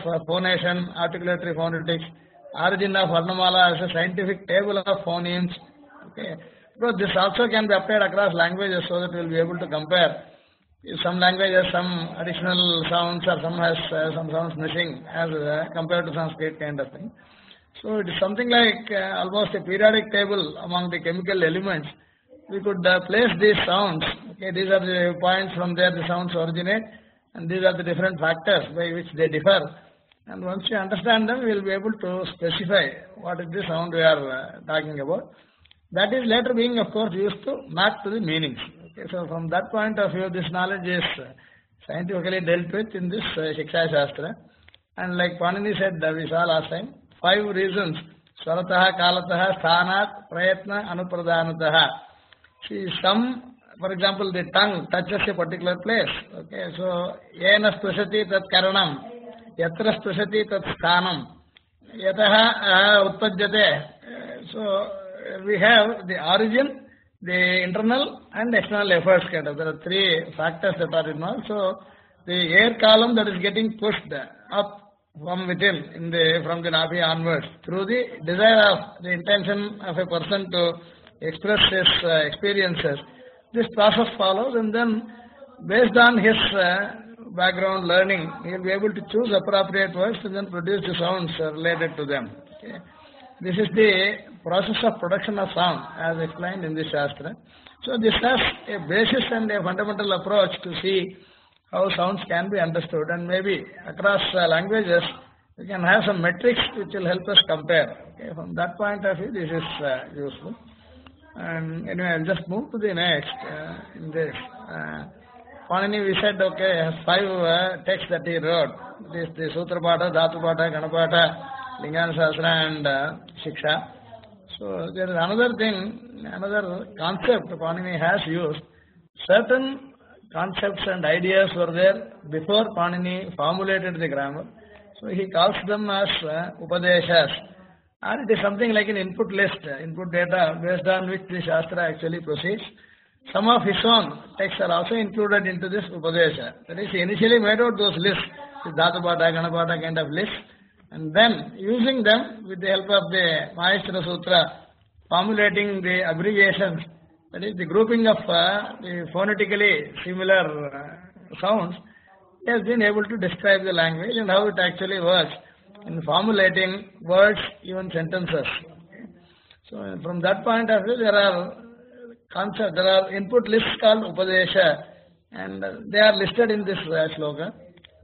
phonation, articulatory phonetics, origin of Varnamala as a scientific table of phonemes. Okay. Because this also can be applied across languages so that we will be able to compare. If some language has some additional sounds or some has some sounds missing as compared to Sanskrit kind of thing. So it is something like almost a periodic table among the chemical elements. We could place these sounds. Okay, these are the points from there the sounds originate, and these are the different factors by which they differ. And once you understand them, we will be able to specify what is the sound we are talking about. That is later being, of course, used to map to the meanings. Okay, so from that point of view, this knowledge is scientifically dealt with in this Shiksha Shastra. And like Panini said, we saw last time, 5 reasons: Swarataha, Kalataha, Sthanat, Prayatna, Anupradhanataha. See, some, for example, the tongue touches a particular place. Okay, so Yena Sprushati Tat Karanam, Yatra Sprushati Tat Sthanam, Yataha Utpajyate. So we have the origin, the internal and external efforts kind of. There are 3 factors that are involved. So the air column that is getting pushed up from within from the navi onwards through the desire of the intention of a person to express his experiences. This process follows, and then based on his background learning, he will be able to choose appropriate words and then produce the sounds related to them. Okay. This is the process of production of sound as explained in this Shastra. So this has a basis and a fundamental approach to see how sounds can be understood, and maybe across languages we can have some metrics which will help us compare. Okay. From that point of view, this is useful. And anyway, I'll just move to the next in this. Panini, we said, okay, has 5 texts that he wrote. This the Sutra Pata, Dhatu Pata, Ganapata, Lingana Sastra and Shiksha. So there is another thing, another concept Panini has used. Certain concepts and ideas were there before Panini formulated the grammar. So he calls them as Upadeshas. And it is something like an input list, input data based on which the Shastra actually proceeds. Some of his own texts are also included into this Upadesha. That is, he initially made out those lists, the Dhatupata, Ganapata kind of lists, and then using them with the help of the Maheshwara Sutra, formulating the abbreviations, that is the grouping of the phonetically similar sounds, he has been able to describe the language and how it actually works in formulating words, even sentences. Okay. So from that point of view, there are concepts, there are input lists called Upadesha, and they are listed in this shloka.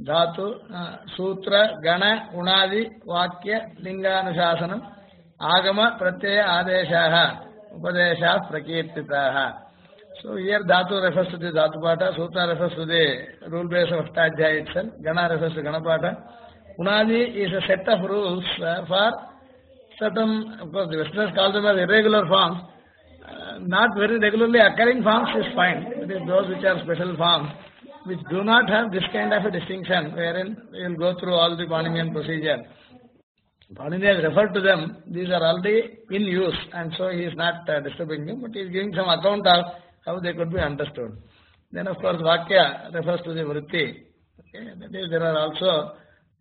Dhatu, Sutra, Gana, Unadi, Vakya, Linganusasanam, Agama, Pratyaya, Adeshaha, Upadesha, Prakirtitaha. So here Dhatu refers to the Dhatu Pata, Sutra refers to the rule base of Ashtadhyayi itself, Gana refers to Ganapata. Unadi is a set of rules for certain, of course, the Westerners call them as irregular forms. Not very regularly occurring forms is fine. It is those which are special forms, which do not have this kind of a distinction, wherein we will go through all the Paninian procedure. Panini has referred to them. These are already in use, and so he is not disturbing them, but he is giving some account of how they could be understood. Then, of course, Vakya refers to the Vritti. Okay? That is, there are also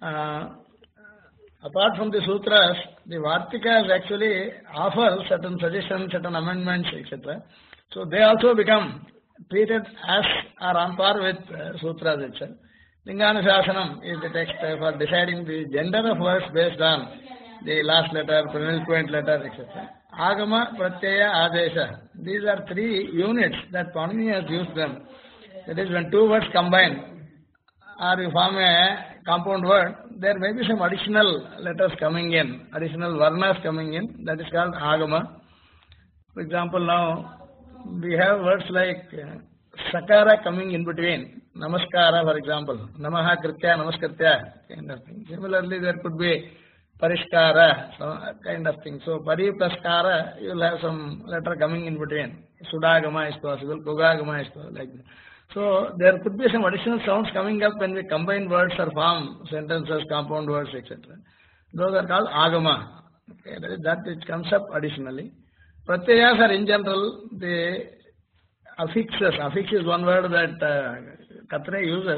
apart from the sutras, the Vartikas actually offer certain suggestions, certain amendments, etc. So they also become treated as or on par with sutras itself. Linganusasanam is the text for deciding the gender of words based on the last letter, penultimate letter, etc. Agama, Pratyaya, Adesha. These are 3 units that Panini has used them. That is, when 2 words combine or you form a compound word, there may be some additional letters coming in, additional varnas coming in, that is called agama. For example, now we have words like sakara coming in between, namaskara for example, namaha kritya, namaskritya kind of thing. Similarly, there could be parishkara, so kind of thing. So pari plus kara, you will have some letter coming in between. Sudagama is possible, kugagama is possible, like that. So there could be some additional sounds coming up when we combine words or form sentences, compound words, etc. Those are called agama. Okay, that which comes up additionally. Pratyayas are in general the affixes. Affix is one word that Katre uses.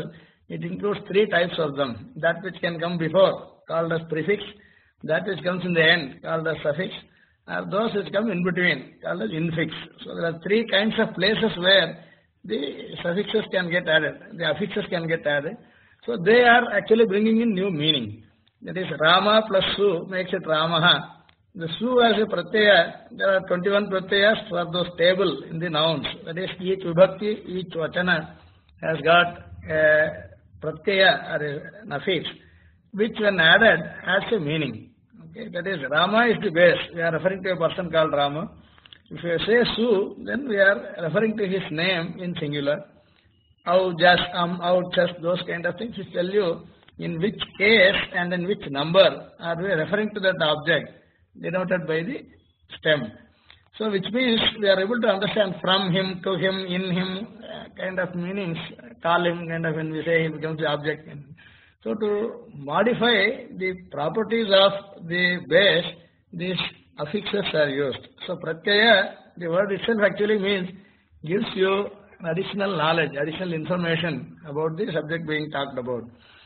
It includes three types of them. That which can come before, called as prefix, that which comes in the end, called as suffix, or those which come in between, called as infix. So there are three kinds of places where the suffixes can get added, the affixes can get added. So they are actually bringing in new meaning. That is, Rama plus Su makes it Ramaha. The Su as a pratyaya, there are 21 pratyayas for those table in the nouns. That is, each vibhakti, each vachana has got a pratyaya or an affix, which when added has a meaning. Okay, that is, Rama is the base. We are referring to a person called Rama. If we say Su, then we are referring to his name in singular. Au, just, out, just, those kind of things which tell you in which case and in which number are we referring to that object denoted by the stem. So which means we are able to understand from him, to him, in him kind of meanings, call him kind of when we say he becomes the object. So to modify the properties of the base, these affixes are used. So pratyaya, the word itself actually means gives you additional knowledge, additional information about the subject being talked about.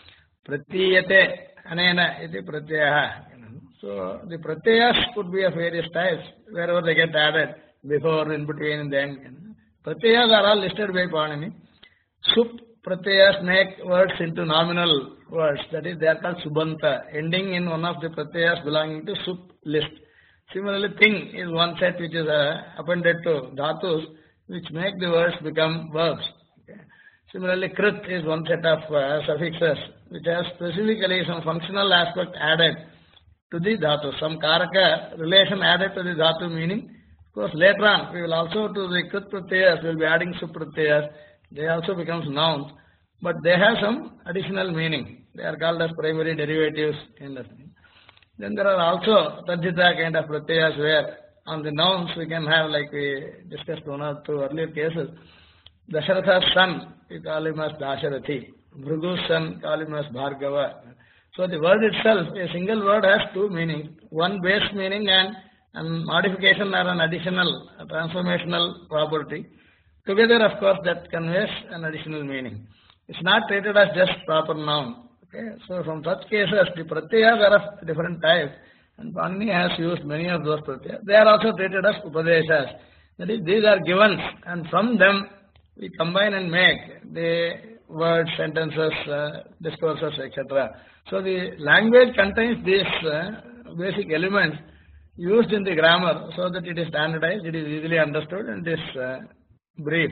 Pratiyate anena iti pratyaya. So the pratyayas could be of various types, wherever they get added, before, in between, and then. Pratyayas are all listed by Panini. Sup pratyayas make words into nominal words, that is, they are called subanta, ending in one of the pratyayas belonging to sup list. Similarly, thing is one set which is appended to dhatus, which make the words become verbs. Okay. Similarly, krit is one set of suffixes which has specifically some functional aspect added to the dhatu, some karaka relation added to the dhatu meaning. Of course, later on we will also to the krit pratyayas, we will be adding sup pratyayas. They also becomes nouns, but they have some additional meaning. They are called as primary derivatives kind of thing. Then there are also tarjita kind of pratyayas where on the nouns we can have, like we discussed one or two earlier cases, Dasharatha's son, we call him as Dasharathi. Bhrugu's son, call him as Bhargava. So the word itself, a single word has two meanings. One base meaning and modification or an additional transformational property. Together, of course, that conveys an additional meaning. It's not treated as just proper noun. Okay? So from such cases, the pratyayas are of different types. And Panini has used many of those pratyayas. They are also treated as upadeshas. That is, these are givens, and from them we combine and make the words, sentences, discourses, etc. So the language contains these basic elements used in the grammar so that it is standardized, it is easily understood, and it is brief.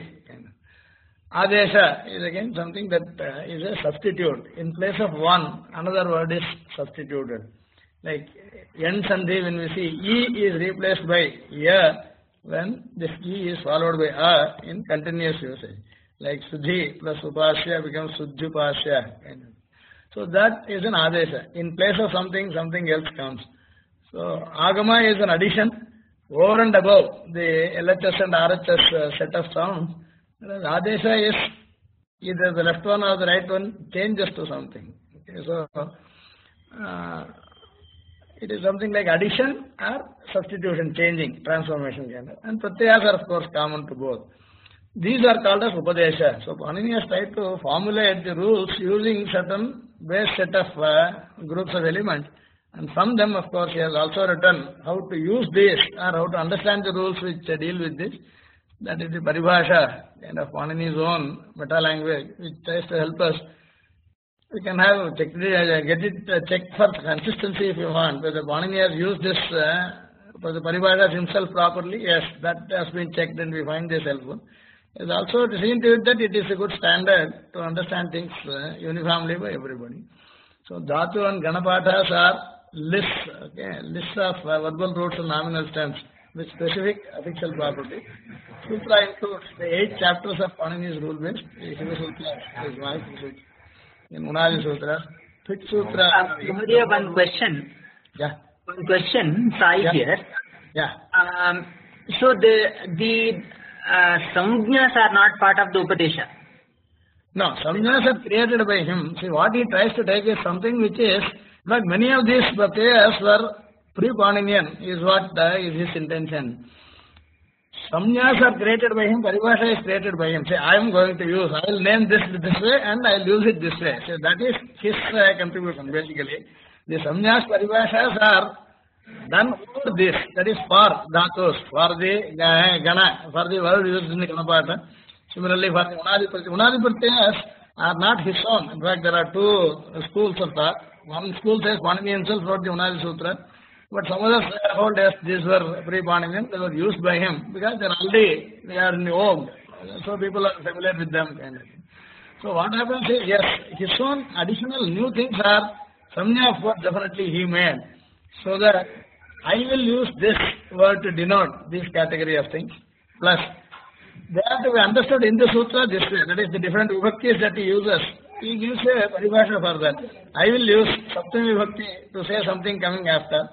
Adesha is again something that is a substitute. In place of one, another word is substituted. Like N Sandhi, when we see E is replaced by Ya, when this E is followed by A in continuous usage. Like Sudhi plus Upasya becomes Sudhyupasya. So that is an Adesha. In place of something, something else comes. So Agama is an addition over and above the LHS and RHS set of sounds. Adesha is either the left one or the right one changes to something. Okay, so it is something like addition or substitution, changing, transformation kind of. And pratyayas are of course common to both. These are called as upadesha. So Panini has tried to formulate the rules using certain base set of groups of elements. And from them, of course, he has also written how to use this or how to understand the rules which deal with this. That is the paribhasha, kind of Panini's own meta language, which tries to help us. We can have get it checked for consistency if you want. Whether Panini has used this for the paribhashas himself properly, yes, that has been checked and we find this helpful. It is also seen to it that it is a good standard to understand things uniformly by everybody. So dhatu and ganapathas are lists, okay, lists of verbal roots and nominal stems with specific affixal property. Sutra includes the 8 chapters of Panini's rule base. Shiva Sutra is my sutra. In Unadi Sutra, Fit Sutra. One question. Yeah. One question, Sai here. Yeah. So the samjnas are not part of the Upadesha. No, samjnas are created by him. See, what he tries to take is something which is, but many of these pratyayas were pre-Paninian, is what is his intention. Samnyas are created by him, Paribhasha is created by him. Say, I am going to use, I will name this way and I will use it this way. So that is his contribution basically. The Samnyas Paribhashas are done for this, that is for dhatus, for the gana, for the word used in the Ganapata. Similarly, for the Unadi Pratyayas are not his own. In fact, there are two schools of thought. One school says Panini himself wrote the Unadi Sutra, but some others hold as these were pre-Paninian, they were used by him because they are in the old, so people are familiar with them kind of thing. So what happens is, yes, his own additional new things are Samnya of what definitely he made. So that I will use this word to denote this category of things. Plus, they have to be understood in the sutra this way. That is the different vibhaktis that he uses. He gives a paribhasha for that. I will use Saptami Vibhakti to say something coming after.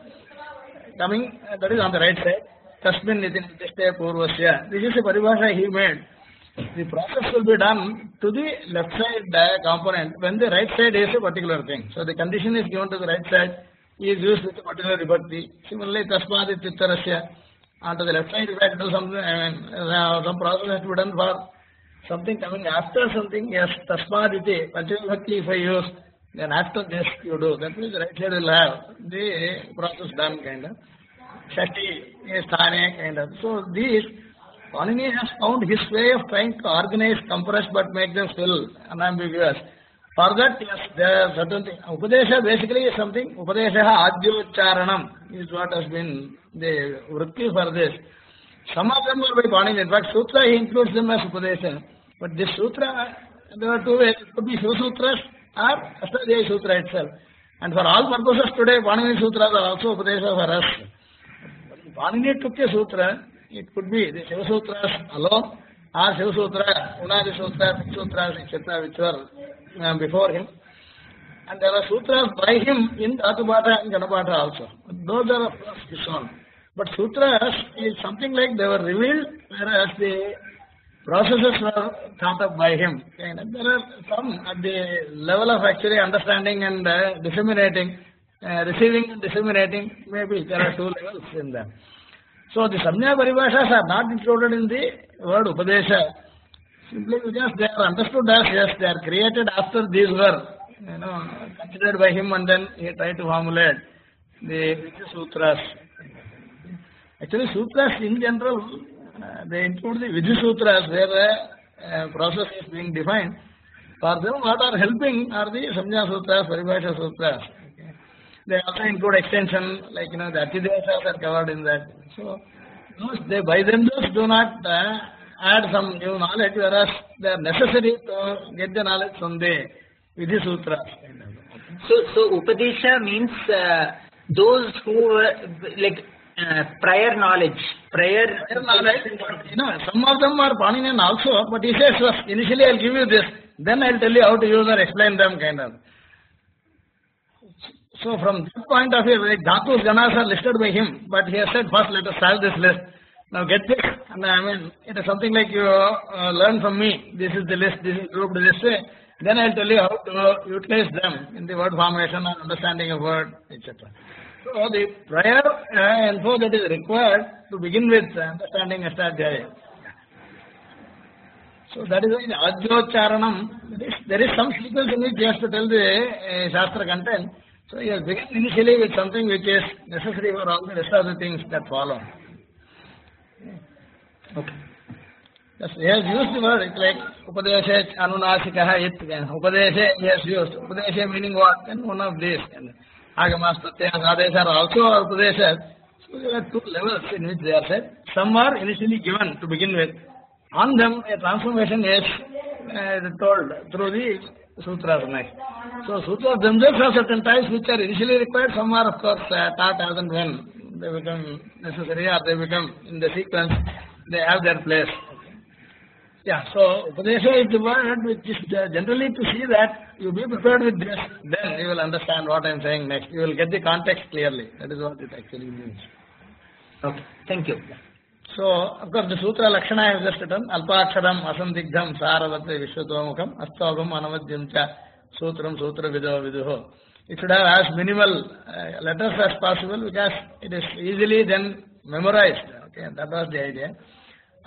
That is on the right side. Tasmin Nitin Nitishte Purvasya. This is a paribhasha he made. The process will be done to the left side component when the right side is a particular thing. So the condition is given to the right side. He is used with a particular vibhakti. Similarly, Tasmad Ittarasya. Onto the left side, if I do something, some process has to be done for something coming after something. Yes, Tasmad iti, Panchavibhakti if I use, then after this you do. That means the right side will have the process done kind of. Shakti, Sthane kind of. So these, Panini has found his way of trying to organize, compress, but make them still unambiguous. For that, yes, there are certain things. Upadesha basically is something. Upadesha Adyocharanam is what has been the vritti for this. Some of them are by Panini. In fact, Sutra he includes them as Upadesha. But this Sutra, there are two ways. It could be Shiva Sutras or Astadhyayi Sutra itself. And for all purposes today, Panini Sutras are also Upadesha for us. But Panini took a Sutra, it could be the Shiva Sutras alone, or Shiva Sutra, Unadi Sutra, Sutras, etc., which were before him. And there are sutras by him in Dhatupata and Ganapata also. Those are of course his own. But sutras is something like they were revealed, whereas the processes were thought of by him. And there are some at the level of actually understanding and disseminating, receiving and disseminating, maybe there are two levels in them. So the Samnya Paribhashas are not included in the word Upadesha, simply because they are understood as, yes, they are created after these were, considered by him, and then he tried to formulate the Sutras. Actually, Sutras in general, they include the Vidhi Sutras, where the process is being defined. For them, what are helping are the Samnya Sutras, Paribhasha Sutras. Okay. They also include extension, like, the Atidesas are covered in that. So, they by themselves do not add some new knowledge, whereas they are necessary to get the knowledge from the Vidhi Sutras. So Upadesha means those who were like prior knowledge. Some of them are Paninian also, but he says, first, initially I'll give you this, then I'll tell you how to use or explain them kind of. So from this point of view, like Dhatus, Ganas are listed by him, but he has said, first let us have this list. Now get this, and it is something like you learn from me. This is the list, this is grouped this way. Then I'll tell you how to utilize them in the word formation and understanding of word, etc. So the prior info that is required to begin with understanding Astadhyaya. So that is why the Adyocharanam, there is some sequence in which he has to tell the Shastra content. So he has begun initially with something which is necessary for all the rest of the things that follow. Okay. Yes, he has used the word like Upadesha Anunasikaha it. Upadesha he has used. Upadesha meaning what? And one of these. Agamas, Pratyayas, Adesha are also Upadesha. So there are two levels in which they are said. Some are initially given to begin with. On them a transformation is told through the sutras next. So sutras themselves have certain types which are initially required. Some are of course taught as and when they become necessary or they become in the sequence. They have their place. Yeah, so Upadesha is the word which is generally to see that you be prepared with this, then you will understand what I am saying next. You will get the context clearly. That is what it actually means. Okay, thank you. So, of course, the Sutra Lakshana I have just written. Alpaksharam, Asandigdham, Saravati, Vishwatomukam, Astabham, Anavadyamcha, Sutram, Sutra Vido Viduho. It should have as minimal letters as possible because it is easily then memorized. Okay, that was the idea.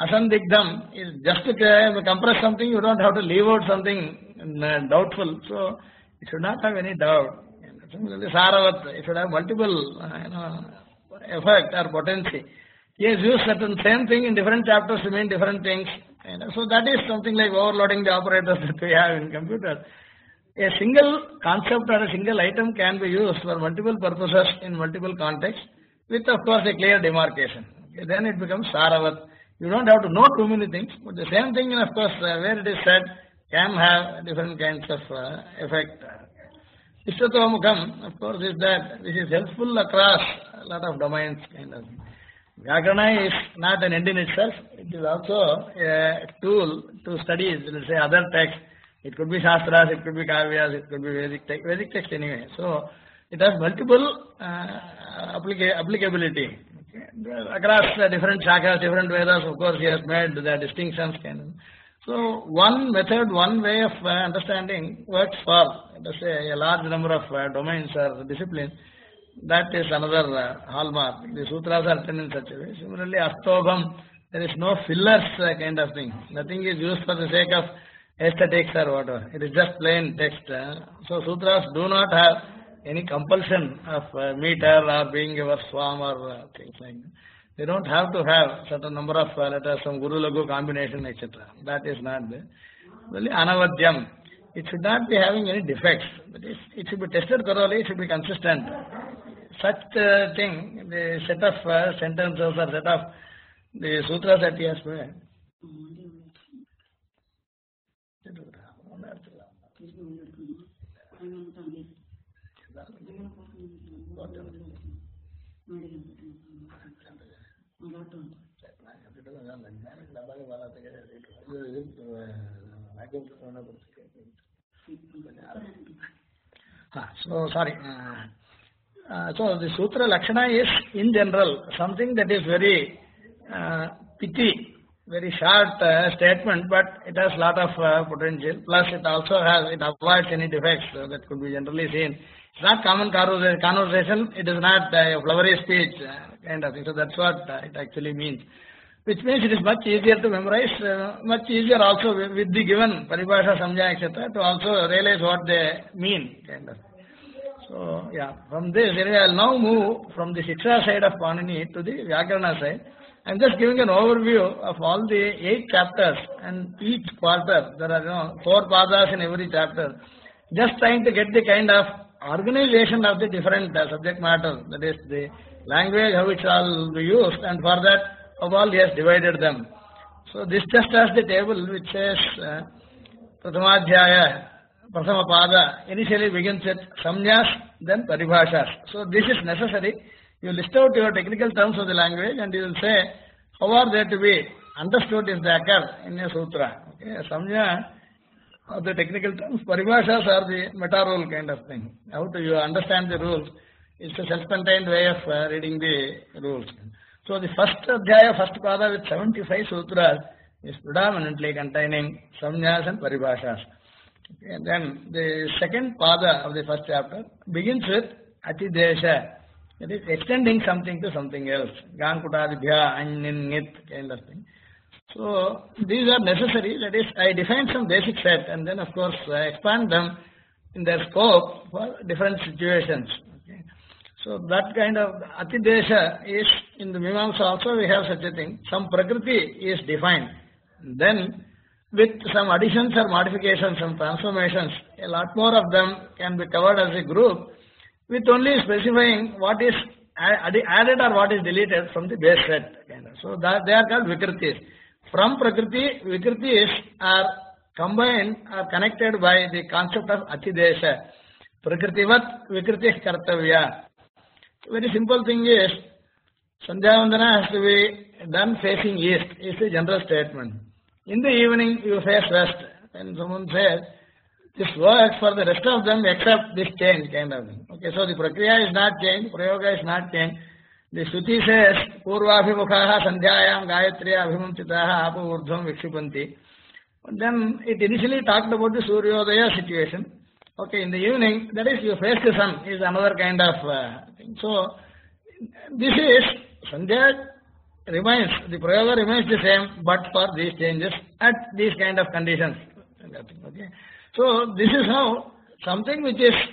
Asandigdham is just to compress something, you don't have to leave out something doubtful. So it should not have any doubt. Similarly, Saravat, it should have multiple effect or potency. He has used certain same thing in different chapters to mean different things. So that is something like overloading the operators that we have in computer. A single concept or a single item can be used for multiple purposes in multiple contexts with of course a clear demarcation. Okay, then it becomes Saravat. You don't have to know too many things, but the same thing of course where it is said can have different kinds of effect. Ishtatomukam, of course, is that this is helpful across a lot of domains kind of. Vyakarana is not an end in itself, it is also a tool to study, let's say, other texts. It could be Shastras, it could be Kavyas, it could be Vedic text anyway. So, it has multiple applicability. Okay. Across different shakas, different Vedas, of course, he has made the distinctions. So, one method, one way of understanding works for, let's say, a large number of domains or disciplines. That is another hallmark. The sutras are written in such a way. Similarly, Astobham, there is no fillers kind of thing. Nothing is used for the sake of aesthetics or whatever. It is just plain text. So sutras do not have any compulsion of meter or being a swam or things like that. They don't have to have certain number of letters, some Guru Lagu combination, etc. That is not there. Really, Anavadyam. It should not be having any defects. But it should be tested thoroughly, it should be consistent. Such thing, the set of sentences or set of the sutras that he has made. So, sorry. So, the Sutra Lakshana is, in general, something that is very pithy, very short statement, but it has lot of potential. Plus, it also has, it avoids any defects that could be generally seen. It's not common conversation, it is not a flowery speech kind of thing. So, that's what it actually means. Which means it is much easier to memorize, much easier also with the given paribhasha, samjha, etc. to also realize what they mean, kind of. So, yeah, from this, anyway, I will now move from the Shiksha side of Panini to the Vyakarana side. I am just giving an overview of all the 8 chapters, and each quarter, there are 4 padas in every chapter. Just trying to get the kind of organization of the different subject matter, that is the language, how it shall be used, and for that, how all he has divided them. So this just as the table which says Prathamadhyaya, Prathama Pada, initially begins with Samnyas, then Paribhashas. So this is necessary. You list out your technical terms of the language and you will say how are they to be understood if they occur in a sutra. Okay, Samnya are the technical terms, Paribhashas are the meta rule kind of thing. How do you understand the rules? It's a self-contained way of reading the rules. So the first adhyaya, first pada with 75 sutras is predominantly containing samnyas and paribhashas. Okay, and then the second pada of the first chapter begins with atidesha, that is extending something to something else. Gankutadibhya, anyin, nit kind of thing. So these are necessary, that is I define some basic set and then of course expand them in their scope for different situations. So that kind of atidesha is in the Mimamsa also we have such a thing. Some prakriti is defined. Then with some additions or modifications, some transformations, a lot more of them can be covered as a group with only specifying what is added or what is deleted from the base set. So that they are called vikritis. From prakriti, vikritis are combined or connected by the concept of atidesha. Prakritivat vikriti kartavya. Very simple thing is, Sandhya Vandana has to be done facing east, is a general statement. In the evening, you face west. And someone says, this works for the rest of them except this change kind of thing. Okay, so the prakriya is not changed, prayoga is not changed. The Shruti says, Purvabhimukhaha Sandhyayam Gayatriya Abhimumchitaha Apu Urdhvam Vikshipanti. But then it initially talked about the Suryodaya situation. Okay, in the evening, that is you face the sun is another kind of thing. So, this is Sandhya remains, the prayoga remains the same, but for these changes at these kind of conditions. Okay. So this is how something which is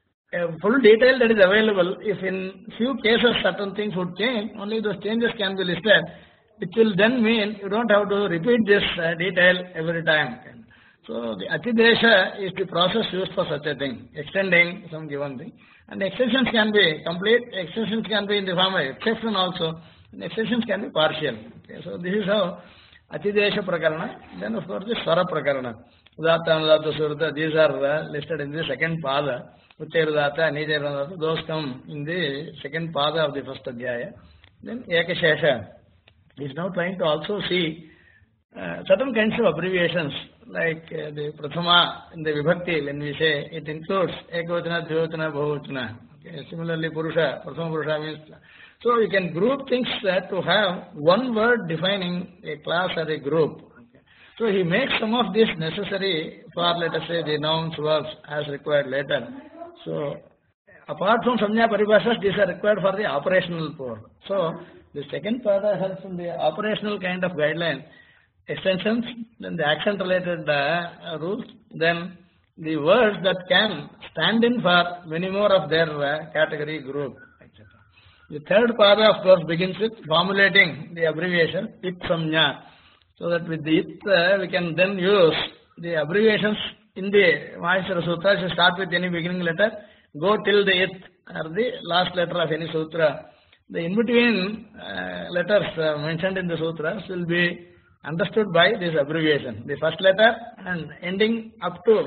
a full detail that is available, if in few cases certain things would change, only those changes can be listed, which will then mean you don't have to repeat this detail every time. So the Atidesha is the process used for such a thing, extending some given thing. And extensions can be complete, extensions can be in the form of exception also, and extensions can be partial. Okay, so this is how Atidesha Prakarana. Then of course the Swara Prakarana. Udatta, Anudatta, Surata, these are listed in the second pada. Uttairudata, Nijairudata, those come in the second pada of the first Adhyaya. Then Ekashesha is now trying to also see certain kinds of abbreviations like the Prathama in the Vibhakti, when we say it includes Ekavachana, Dvivachana, Bahuvachana. Okay. Similarly, Purusha, Prathama Purusha means. So you can group things to have one word defining a class or a group. Okay. So he makes some of this necessary for, let us say, the nouns, verbs as required later. So apart from Samjna Paribhashas, these are required for the operational core. So the second part helps in the operational kind of guidelines. Extensions, then the accent related rules, then the words that can stand in for many more of their category group, etc. The third pada of course begins with formulating the abbreviation it samnya, so that with the it we can then use the abbreviations in the Maheshwara Sutra. You start with any beginning letter, go till the it or the last letter of any sutra. The in between letters mentioned in the sutras will be understood by this abbreviation. The first letter and ending up to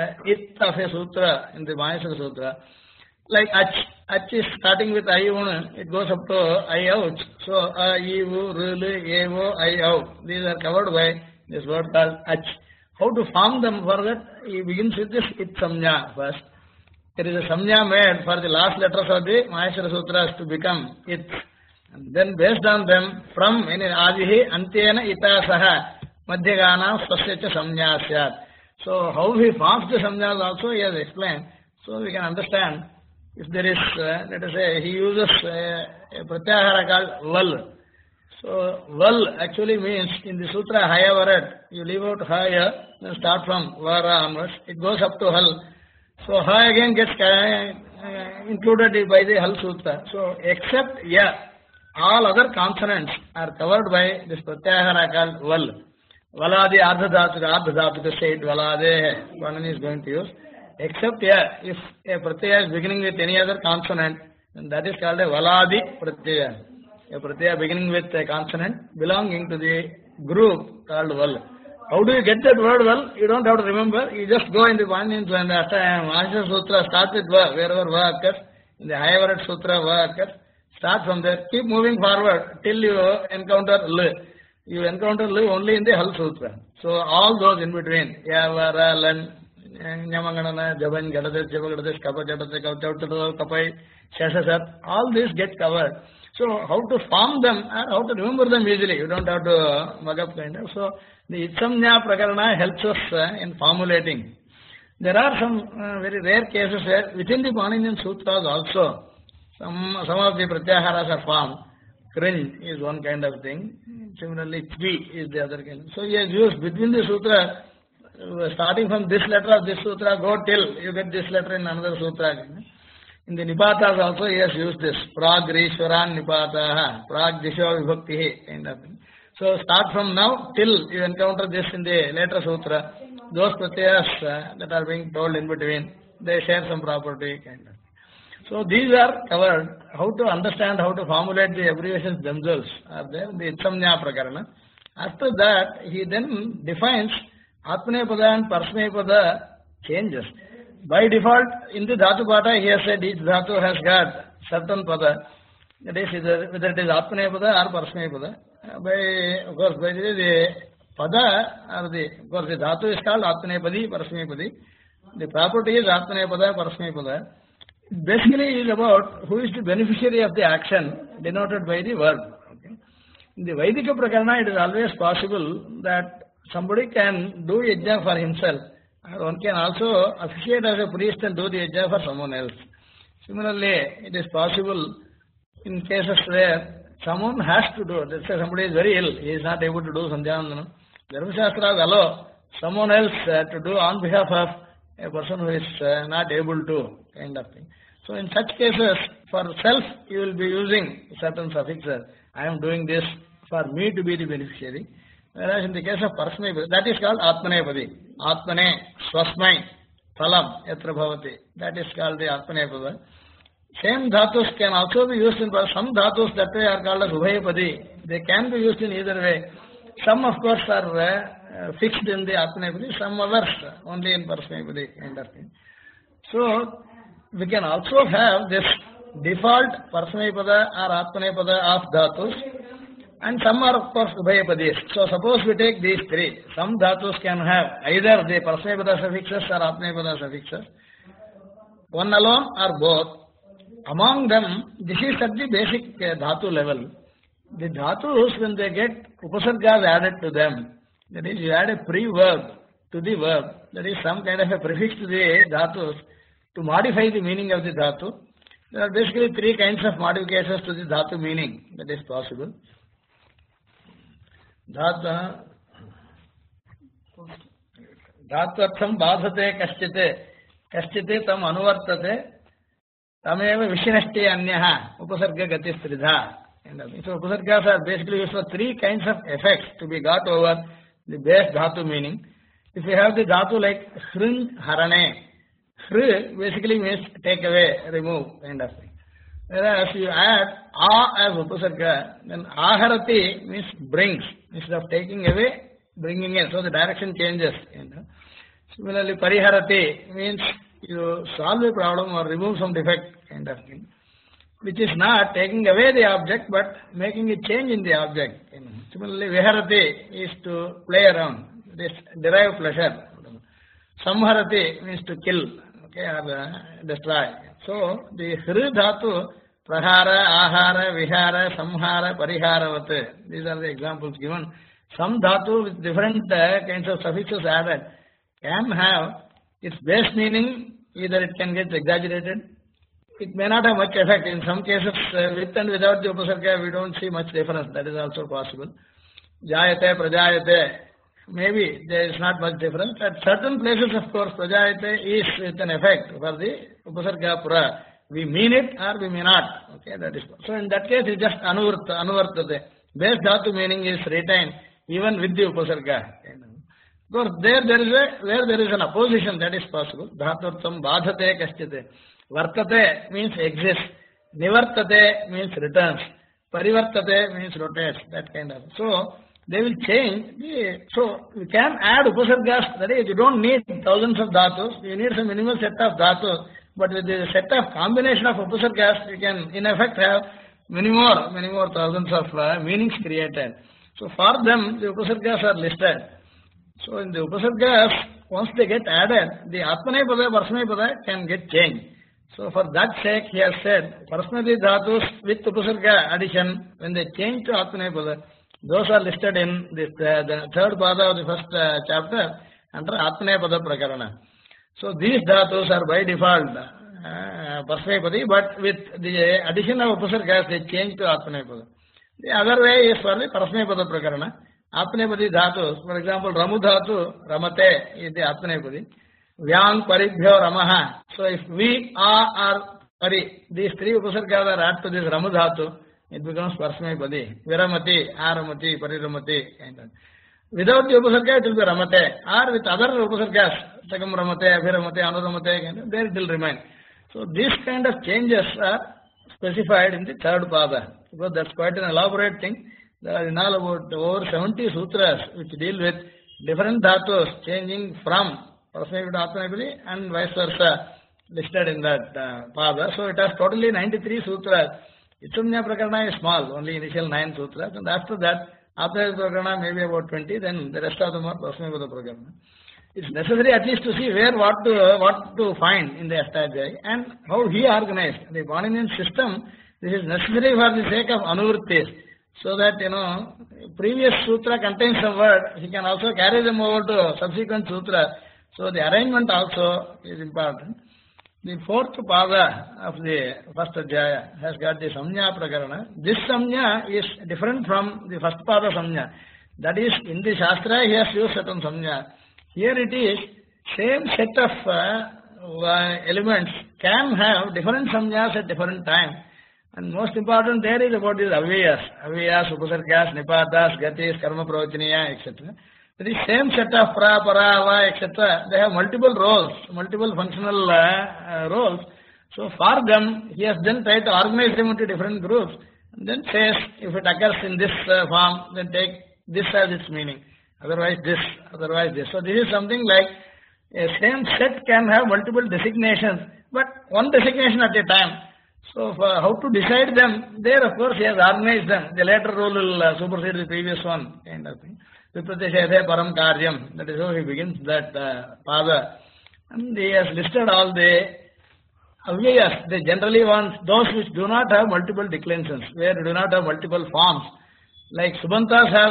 it of a sutra in the Maheshwara Sutra. Like Ach. Ach is starting with I un, it goes up to I out. So A, I, U, R, L, E, O, I out. These are covered by this word called Ach. How to form them for that? He begins with this it samnya first. There is a samnya made for the last letters of the Maheshwara Sutras to become it. And then based on them, from any Adihi, Antena, Ita, Saha, Madhyagana, Swasyacha, Samnya, Syat. So how he forms the Samnyas also he has explained. So we can understand if there is, let us say, he uses a pratyahara called Val. So Val actually means in the Sutra, Haya Varat, you leave out Haya, then start from Vara onwards, it goes up to Hal. So Ha again gets included by the Hal Sutra. So except Ya, all other consonants are covered by this pratyahara called Val. Valadi Ardhadhatu to say it Valade, one is going to use. Except Ya, if a pratyaya is beginning with any other consonant, then that is called a Valadi pratyaya. A pratyaya beginning with a consonant belonging to the group called Val. How do you get that word Val? You don't have to remember. You just go in the Paninian and after Maheshwara Sutra, start with Va, wherever Va occurs. In the Hayavarat Sutra, Va occurs. Start from there. Keep moving forward till you encounter L. You encounter L only in the Hal Sutra. So all those in between, Yavara, Lan, Nyamanganana, Javan, Gadades, Javagadades, Kappa, Jadate, Kapai, Shashasat, all these get covered. So how to form them and how to remember them easily. You don't have to mug up kind of. So the Itsamnya Prakarana helps us in formulating. There are some very rare cases where within the Paninian Sutras also some of the Pratyaharas are formed. Krin is one kind of thing. Similarly, Tvi is the other kind. So he has used between the Sutra, starting from this letter of this Sutra, go till you get this letter in another Sutra. In the Nipatas also he has used this. Prag Rishwaran Nipataha, Prag Disho Vibhakti kind of thing. So start from now till you encounter this in the later Sutra. Those pratyas that are being told in between, they share some property kind of. So these are covered. How to understand, how to formulate the abbreviations themselves are there in the Itsamnya Prakarana. After that, he then defines Atmanepada and Parsmepada changes. By default, in the Dhatu Pata, he has said each Dhatu has got certain Pada. That is, whether it is Atmanepada or Parsmepada. Of course, by the Pada, of course, the Dhatu is called Atmanepadi, Parsmepadi. The property is Atmanepada, Parsmepada. Basically, it is about who is the beneficiary of the action denoted by the verb. Okay. In the Vaidika Prakarana, it is always possible that somebody can do yajna for himself. One can also officiate as a priest and do the yajna for someone else. Similarly, it is possible in cases where someone has to do. Let's say somebody is very ill, he is not able to do Sandhyavandanam. Dharma Shastras allow someone else to do on behalf of a person who is not able to, kind of thing. So in such cases, for self, you will be using certain suffixes. I am doing this for me to be the beneficiary. Whereas in the case of Parasmai, that is called Atmanepadi. Atmane, Swasmai, Phalam, Yatra Bhavati. That is called the Atmanepada. Same dhatus can also be used in some dhatus that way are called as Ubhayapadi. They can be used in either way. Some of course are fixed in the Atmanepadi, some others only in Parasmepadi kind of thing. So we can also have this default Parasmaipada or Atmanepada of dhatus, and some are of course Ubhayapadis. So suppose we take these three. Some dhatus can have either the Parasmaipada suffixes or Atmanepada suffixes, one alone or both. Among them, this is at the basic dhatu level. The dhatus, when they get upasargas added to them, that is, you add a pre-verb to the verb, that is some kind of a prefix to the dhatus to modify the meaning of the dhatu. There are basically three kinds of modifications to the dhatu meaning that is possible. Dhatvardham badhate kaschite tam anuvartate tameva vishinashti anyaha upasarga gatis tridha. So upasargas are basically used for three kinds of effects to be got over the base dhatu meaning. If you have the dhatu like hrin harane, hri basically means take away, remove kind of thing. Whereas you add a as upasarga, then aharati means brings. Instead of taking away, bringing in. So the direction changes. Similarly, pariharati means you solve a problem or remove some defect kind of thing, which is not taking away the object but making a change in the object. Similarly, viharati is to play around, this derive pleasure. Samharati means to kill, okay, or destroy. So the hri dhatu, prahara, ahara, vihara, samhara, pariharavate. These are the examples given. Some dhatu with different kinds of suffixes added can have its base meaning. Either it can get exaggerated, it may not have much effect. In some cases, with and without the upasarga, we don't see much difference. That is also possible. Jayate, prajayate, maybe there is not much difference. At certain places, of course, prajayate is with an effect for the upasarga pura. We mean it or we may not. Okay, that is so. In that case, it just anuvartate. Base dhatu meaning is retained even with the upasarga. Of course, where there is an opposition, that is possible. Dhaturtam badhate kaschite. Vartate means exists. Nivartate means returns. Parivartate means rotates. That kind of. So they will change. So you can add upasargas. That is, you don't need thousands of dhatus. You need some minimal set of dhatus. But with the set of combination of upasargas, you can in effect have many more thousands of meanings created. So for them, the upasargas are listed. So in the upasargas, once they get added, the Atmanepada, Parasmaipada can get changed. So for that sake, he has said, Parasmati dhatus with upasarga addition, when they change to Atmanepada, those are listed in this, the third pada of the first chapter under Atmanepada Prakarana. So these dhatus are by default Parasmaipadi, but with the addition of upasargas, they change to Atmanepada. The other way is for the Parasmaipada Prakarana. Atmanepadi dhatus, for example, Ramu dhatu, Ramate is the Atmanepadi. Vyang Paribhyo Ramaha. So if we are Pari, these three upasargas are added to this Ramu dhatu, it becomes Parasmaipadi. Viramati, Aramati, Pariramati. Without the upasarga, it will be Ramate. Or with other upasargas, Sakam Ramate, Abhiramate, Anuramate, there it will remain. So these kind of changes are specified in the third pada. Because that's quite an elaborate thing. There are in all about over 70 sutras which deal with different dhatus changing from Parasmaipada to Atmanepadi and vice versa listed in that pada. So it has totally 93 sutras. Itsumnya Prakarana is small, only initial 9 sutras, and after that Atmanepadi Prakarana maybe about 20, then the rest of them are Parasmaipada Prakarana. It's necessary at least to see where what to find in the Ashtadhyayi and how he organized. The Paninian system, this is necessary for the sake of anuvrittis. So that, previous sutra contains some word, he can also carry them over to subsequent sutra. So the arrangement also is important. The fourth pada of the first adhyaya has got the samnya prakarana. This samnya is different from the first pada samnya. That is, in the shastra he has used certain samnya. Here it is same set of elements can have different samnyas at different time. And most important there is about these avyayas. Avyayas, upasargas, nipatas, gatis, karma pravachaniya, etc. The same set of pra, para, va, etc. They have multiple roles, multiple functional roles. So for them, he has then tried to organize them into different groups. And then says, if it occurs in this form, then take this as its meaning. Otherwise this, otherwise this. So this is something like a same set can have multiple designations, but one designation at a time. So for how to decide them, there of course he has organized them. The later rule will supersede the previous one, kind of thing. Vipratishede param karyam. That is how he begins that pada. And he has listed all the avyayas. They generally want those which do not have multiple declensions, where do not have multiple forms. Like Subantas have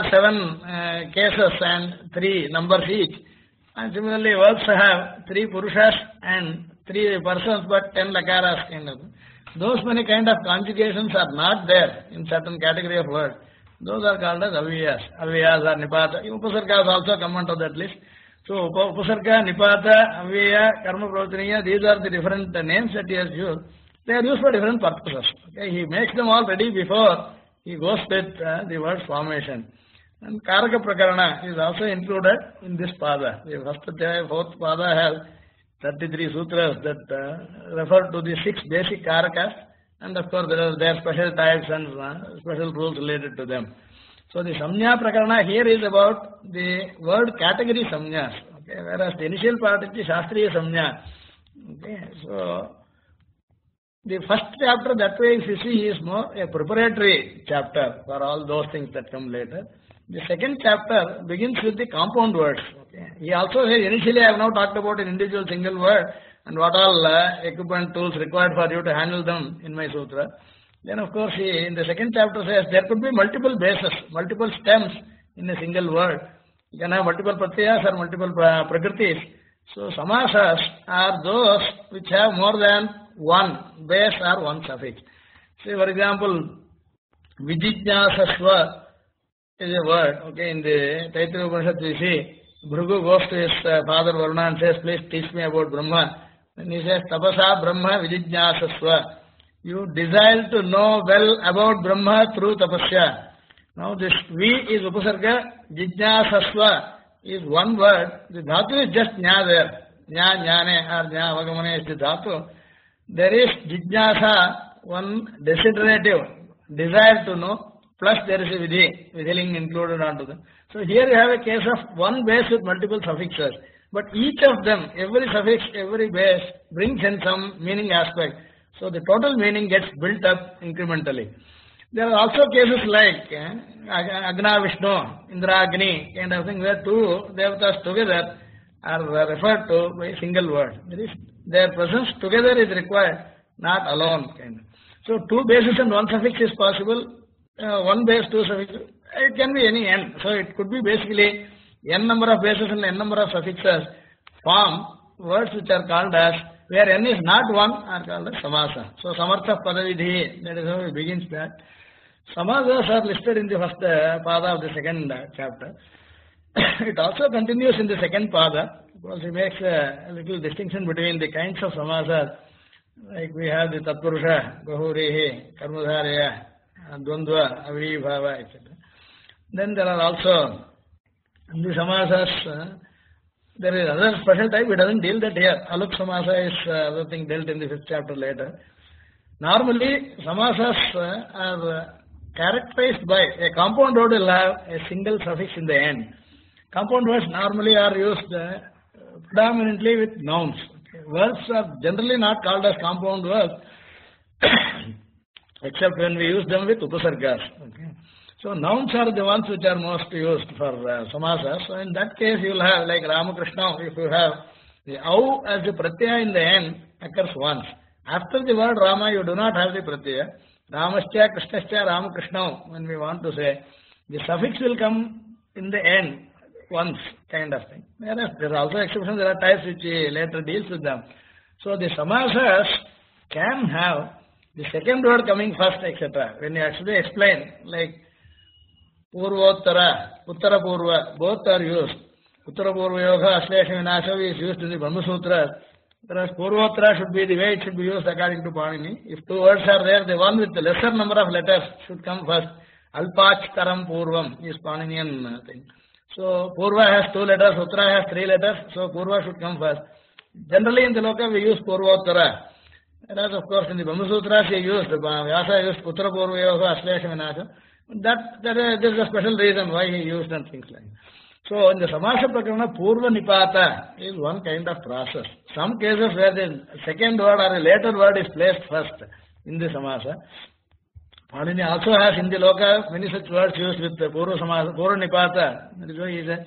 7 cases and 3 numbers each. And similarly, verbs have 3 purushas and 3 persons, but 10 lakaras, kind of. Those many kind of conjugations are not there in certain category of words. Those are called as avyayas. Avyayas or nipata. Upasargas also come onto that list. So upasarga, nipata, avyaya, karma pravachaniya, these are the different names that he has used. They are used for different purposes. Okay? He makes them all ready before he goes with the word formation. And karaka prakarana is also included in this pada. The first fourth pada has 33 sutras that refer to the 6 basic karakas, and of course there are special types and special rules related to them. So the samnya prakarana here is about the word category samnyas, okay, whereas the initial part is the shastriya samnya. Okay, so the first chapter that way if you see is more a preparatory chapter for all those things that come later. The second chapter begins with the compound words. Okay. He also says, initially I have now talked about an individual single word and what all equipment tools required for you to handle them in my sutra. Then of course he in the second chapter says there could be multiple bases, multiple stems in a single word. You can have multiple pratyayas or multiple prakritis. So samasas are those which have more than one base or one suffix. Say for example, vijijnasasva is a word. Okay, in the Taittiriya Upanishad we see Bhrigu goes to his father Varuna and says, please teach me about Brahma. Then he says, tapasa Brahma vijijnasasva. You desire to know well about Brahma through tapasya. Now this V is upasarga, jijnasasva is one word. The dhatu is just nya there. Nya, jnane or nya avagamane is the dhatu. There is jijnasa, one desiderative, desire to know. Plus there is a vidhi, vidhiling included onto them. So here you have a case of one base with multiple suffixes. But each of them, every suffix, every base brings in some meaning aspect. So the total meaning gets built up incrementally. There are also cases like Agna Vishnu, Indra Agni kind of thing where two devatas together are referred to by a single word. That is, their presence together is required, not alone. Kind of. So two bases and one suffix is possible. One base, two suffixes, it can be any n. So it could be basically n number of bases and n number of suffixes form words which are called as, where n is not one, are called as samasa. So samartha padavidhi, that is how it begins that. Samasas are listed in the first pada of the second chapter. It also continues in the second pada, because he makes a little distinction between the kinds of samasas. Like we have the tatpurusha, bahurihi, karmadharya, Dvandva, Avibhava, etc. Then there are also the samasas. There is other special type, it doesn't deal that here. Alup samasa is other thing dealt in the 5th chapter later. Normally, samasas are characterized by a compound word will have a single suffix in the end. Compound words normally are used predominantly with nouns. Okay. Verbs are generally not called as compound words. Except when we use them with upasargas. Okay. So nouns are the ones which are most used for samasas. So in that case you will have like Ramakrishna, if you have the au as the pratyaya in the end occurs once. After the word Rama you do not have the pratyaya. Ramascha, Krishnascha, Ramakrishna, when we want to say, the suffix will come in the end once, kind of thing. Whereas there are also exceptions, there are types which later deals with them. So the samasas can have the second word coming first, etc. When you actually explain, like Purvottara, Uttara Purva, both are used. Uttara Purva Yoga, Aslesha Vinasha is used in the Brahma Sutra. Whereas Purvottara should be the way it should be used according to Panini. If two words are there, the one with the lesser number of letters should come first. Alpach Taram Purvam is Paninian thing. So Purva has 2 letters, Uttara has 3 letters, so Purva should come first. Generally in the Loka we use Purvottara. Whereas of course in the Brahma Sutras he used, Vyasa used Uttara Purva Yoga, Aslesha Vinasha. There is a special reason why he used and things like that. So in the Samasa Prakarana, Purva Nipata is one kind of process. Some cases where the second word or a later word is placed first in the Samasa. Panini also has in the Loka many such words used with the Purva Samasa, Purva Nipata. That is why he is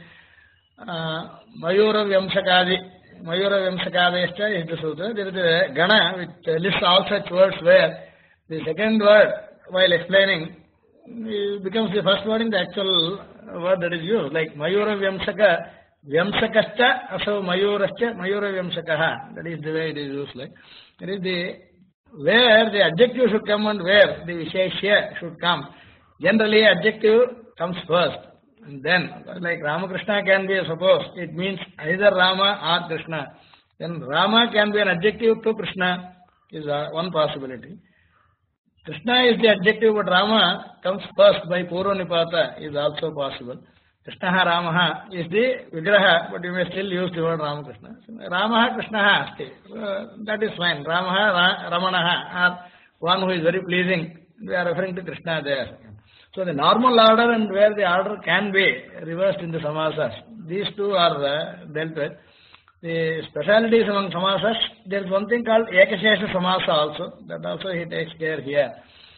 Mayura Vyamsakadi. Mayura Vyamsakadeshcha is the Sutra. There is a Gana which lists all such words where the second word while explaining becomes the first word in the actual word that is used. Like Mayura Vyamsaka, Vyamsakascha, aso Mayurascha, Mayura Vyamsakaha. That is the way it is used. Like it is the where the adjective should come and where the Visheshya should come. Generally, adjective comes first. And then, like Ramakrishna can be, suppose it means either Rama or Krishna. Then Rama can be an adjective to Krishna, is one possibility. Krishna is the adjective, but Rama comes first by Purva Nipata is also possible. Krishnaha Ramaha is the Vigraha, but you may still use the word Ramakrishna. Ramaha Krishnaha asti. That is fine. Ramaha Ramanaha, or one who is very pleasing. We are referring to Krishna there. So the normal order and where the order can be reversed in the samasas, these two are dealt with. The specialities among samasas, there is one thing called Ekashesha Samasa also, that also he takes care here.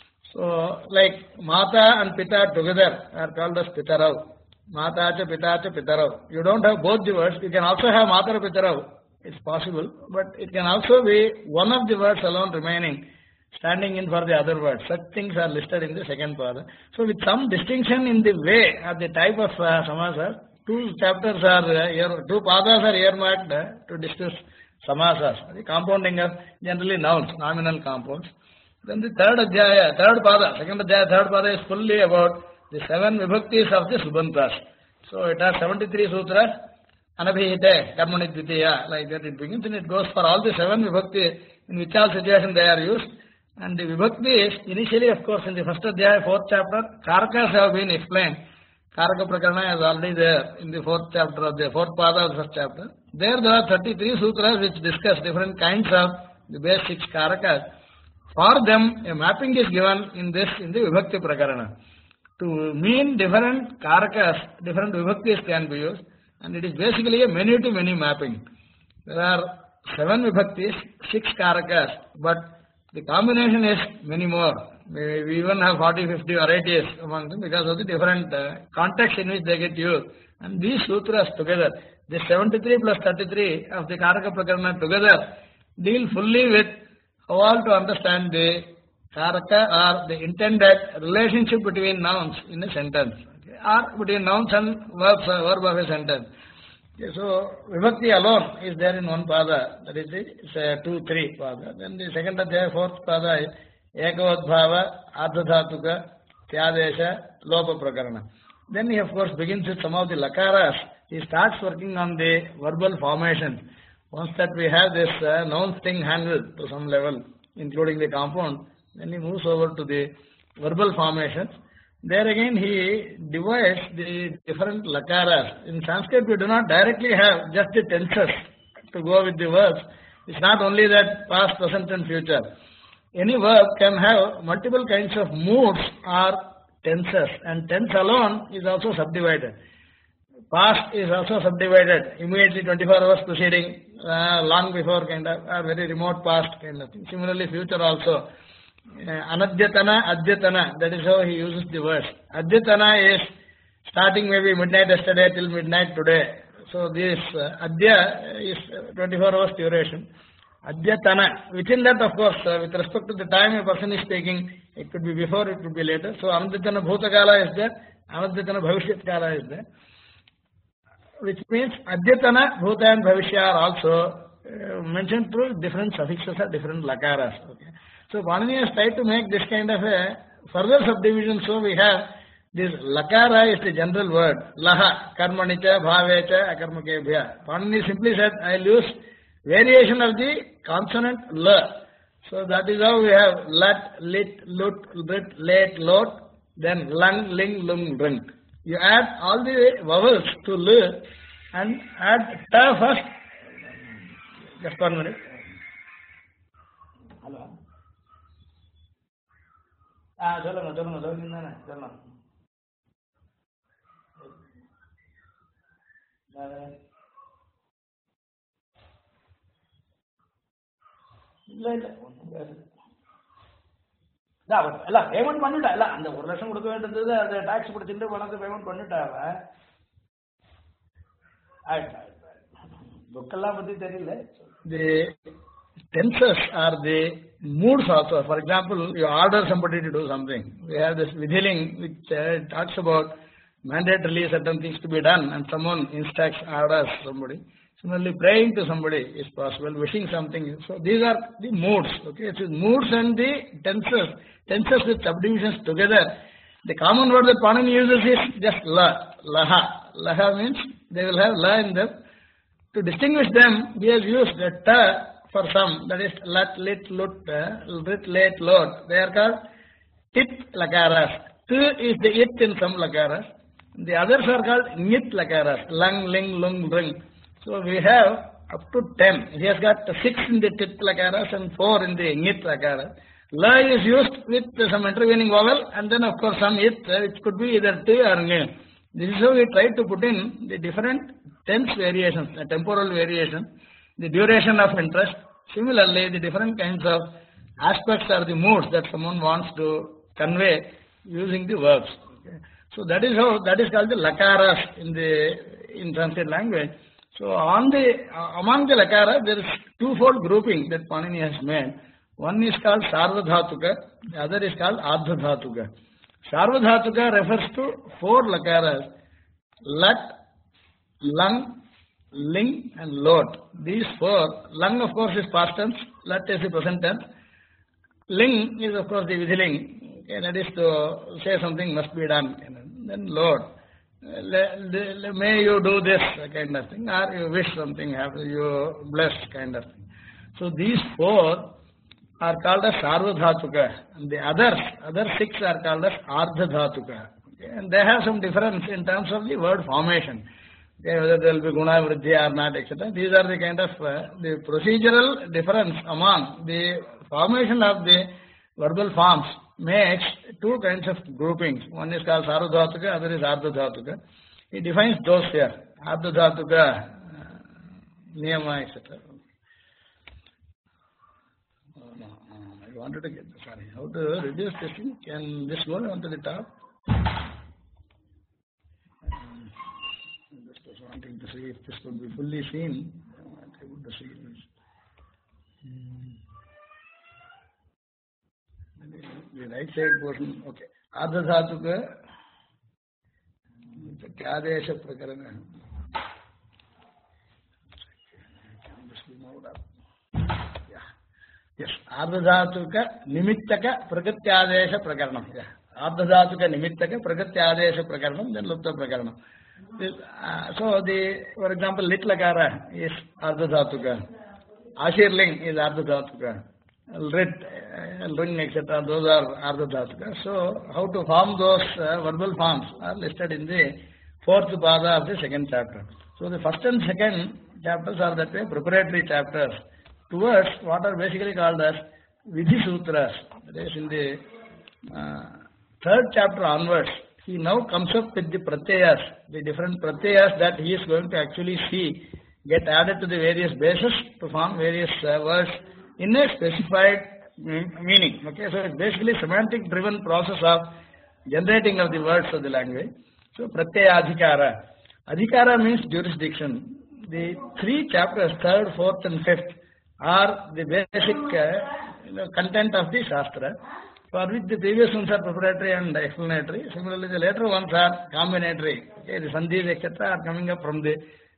So like Mata and Pita together are called as Pitarau. Mata cha Pita cha Pitarau. You don't have both the words, you can also have Mata Pitarau, it's possible, but it can also be one of the words alone remaining, standing in for the other word. Such things are listed in the second pada. So with some distinction in the way or the type of samasa, two chapters are two padas are earmarked to discuss samasas, the compounding of generally nouns, nominal compounds. Then the third pada, second adhyaya, third pada is fully about the 7 vibhaktis of the Subhantas. So it has 73 sutras, Anabhihite, Karmani Dvitiya, like that it begins, and it goes for all the 7 vibhaktis in which all situations they are used. And the vibhakti is initially, of course, in the first adhyaya, 4th chapter, Karakas have been explained. Karaka Prakarana is already there in the 4th chapter of the 4th pada of the 1st chapter. There are 33 sutras which discuss different kinds of the base 6 Karakas. For them, a mapping is given in the Vibhakti Prakarana. To mean different Karakas, different Vibhaktis can be used, and it is basically a many-to-many mapping. There are 7 Vibhaktis, 6 Karakas, but the combination is many more. We even have 40, 50 varieties among them because of the different context in which they get used. And these sutras together, the 73 plus 33 of the Karaka Prakarana together, deal fully with how all to understand the Karaka or the intended relationship between nouns in a sentence, okay, or between nouns and verbs, verb of a sentence. Okay, so Vibhakti alone is there in one pada, that is the 2-3 pada. Then the second adhyaya, 4th pada is Ekavadbhava, Ardhadhatuka, Tyadesha, Lopa Prakarana. Then he of course begins with some of the lakaras. He starts working on the verbal formation. Once that we have this nouns thing handled to some level, including the compound, then he moves over to the verbal formations. There again he divides the different lakaras. In Sanskrit we do not directly have just the tenses to go with the verbs. It's not only that past, present and future. Any verb can have multiple kinds of moods or tenses, and tense alone is also subdivided. Past is also subdivided, immediately 24 hours preceding, long before kind of, or very remote past kind of thing. Similarly future also. Anadyatana, Adyatana, that is how he uses the words. Adyatana is starting maybe midnight yesterday till midnight today. So this Adya is 24 hours duration. Adyatana, within that of course, with respect to the time a person is speaking, it could be before, it could be later. So Anadyatana Bhutakala is there, Anadyatana Bhavishyat Kala is there. Which means Adyatana, Bhuta and Bhavishya are also mentioned through different suffixes or different lakaras. Okay. So Panini has tried to make this kind of a further subdivision. So we have this lakara is the general word. Laha, karmanicha, bhavecha, akarmakebhya. Panini simply said, I will use variation of the consonant la. So that is how we have lat, lit, lut, lit, let, lot, then lung, ling, lung, rung. You add all the vowels to l and add ta first. Just 1 minute. Hello. சொல்லுங்க. இல்ல payment பண்ணிட்டா இல்ல அந்த 1 லட்சம் கொடுக்க வேண்டியது அந்த tax பிடிச்சிட்டு பணத்தை பேமெண்ட் பண்ணிட்டாவ புக்கெல்லாம் பத்தி தெரியல. The tenses are the moods also. For example, you order somebody to do something. We have this vidhiling which talks about mandatorily certain things to be done and someone instructs, orders somebody. Similarly, praying to somebody is possible, wishing something. So these are the moods. Okay, it is moods and the tenses with subdivisions together. The common word that Panini uses is just la, laha. Laha means they will have la in them. To distinguish them, we have used the ta for some. That is lat, lit, lut, lit, let, lot. They are called tit lakaras. Tu is the it in some lakaras. The others are called nit lakaras. Lang, ling, lung, ring. So we have up to 10. He has got 6 in the tit lakaras and 4 in the nit lakaras. La is used with some intervening vowel and then of course some it which could be either t or n. This is how we try to put in the different tense variations, the temporal variation, the duration of interest. Similarly, the different kinds of aspects or the moods that someone wants to convey using the verbs. Okay. So that is how that is called the lakaras in Sanskrit language. So among the lakaras there is twofold grouping that Panini has made. One is called sarvadhatuka, the other is called ardhadhatuka. Sarvadhatuka refers to 4 lakaras: lat, lung, ling and lot. These 4, lung of course is past tense, lat is the present tense, ling is of course the vidhiling, okay, that is to say something must be done, then lot. May you do this kind of thing, or you wish something happen, you bless kind of thing. So these 4 are called as sarvadhatuka, and the other 6 are called as ardhadhatuka. Okay, and they have some difference in terms of the word formation. Okay, whether there will be guna, vriddhi or not, etc. These are the kind of the procedural difference among the formation of the verbal forms makes 2 kinds of groupings. One is called sarvadhatuka, other is ardhadhatuka. He defines those here: ardhadhatuka, niyama, etc. I wanted to get how to reduce this thing. Can this go onto the top? Just was wanting to see if this could be fully seen. I want able to see this. The right side portion. Okay. Ardhadhatuka. Kyadesha prakarana. Can this be moved up? Yes, ardhadhatuka nimittaka prakatyadesha prakaranam. Yeah. Ardhadhatuka nimittaka prakatyadesha prakaranam, then lupta prakaranam. So for example, lit lakara is ardhadhatuka, ashirling is ardhadhatuka, rit, ring, etc. Those are ardhadhatuka. So how to form those verbal forms are listed in the 4th pada of the 2nd chapter. So the 1st and 2nd chapters are that way preparatory chapters towards what are basically called as Vidhi Sutras. That is, in the 3rd chapter onwards, he now comes up with the pratyayas, the different pratyayas that he is going to actually see get added to the various bases to form various words in a specified meaning. Okay, so it's basically semantic driven process of generating of the words of the language. So pratyayadhikara. Adhikara means jurisdiction. The 3 chapters, 3rd, 4th and 5th, are the basic content of the Shastra, for which the previous ones are preparatory and explanatory. Similarly, the later ones are combinatory. Okay, the sandhis, etc. are coming up from the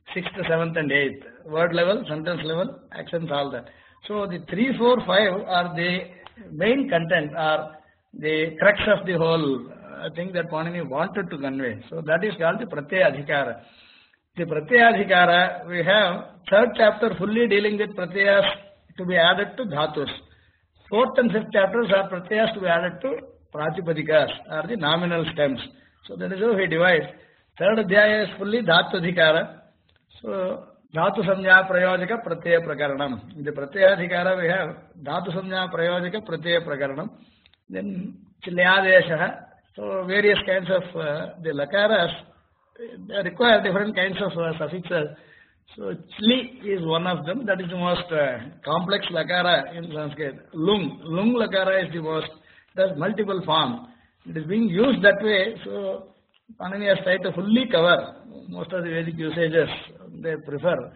6th, 7th and 8th. Word level, sentence level, accents, all that. So the 3, 4, 5 are the main content, are the crux of the whole thing that Panini wanted to convey. So that is called the Pratyaya Adhikara. The Pratyaya Adhikara, we have third chapter fully dealing with Pratyayas to be added to Dhatus. Fourth and fifth chapters are Pratyayas to be added to Pratipadikas, are the nominal stems. So that is how he divides. Third Adhyaya is fully Dhatu Adhikara. So Dhatu Samjna Prayojaka Pratyaya Prakaranam. In the Pratyaya Adhikara we have Dhatu Samjna Prayojaka Pratyaya Prakaranam. Then Chilyadesha. So various kinds of the lakaras require different kinds of suffixes. So chli is one of them. That is the most complex lakara in Sanskrit. Lung lakara is the most. There's multiple forms. It is being used that way. So Panini has tried to fully cover most of the Vedic usages. They prefer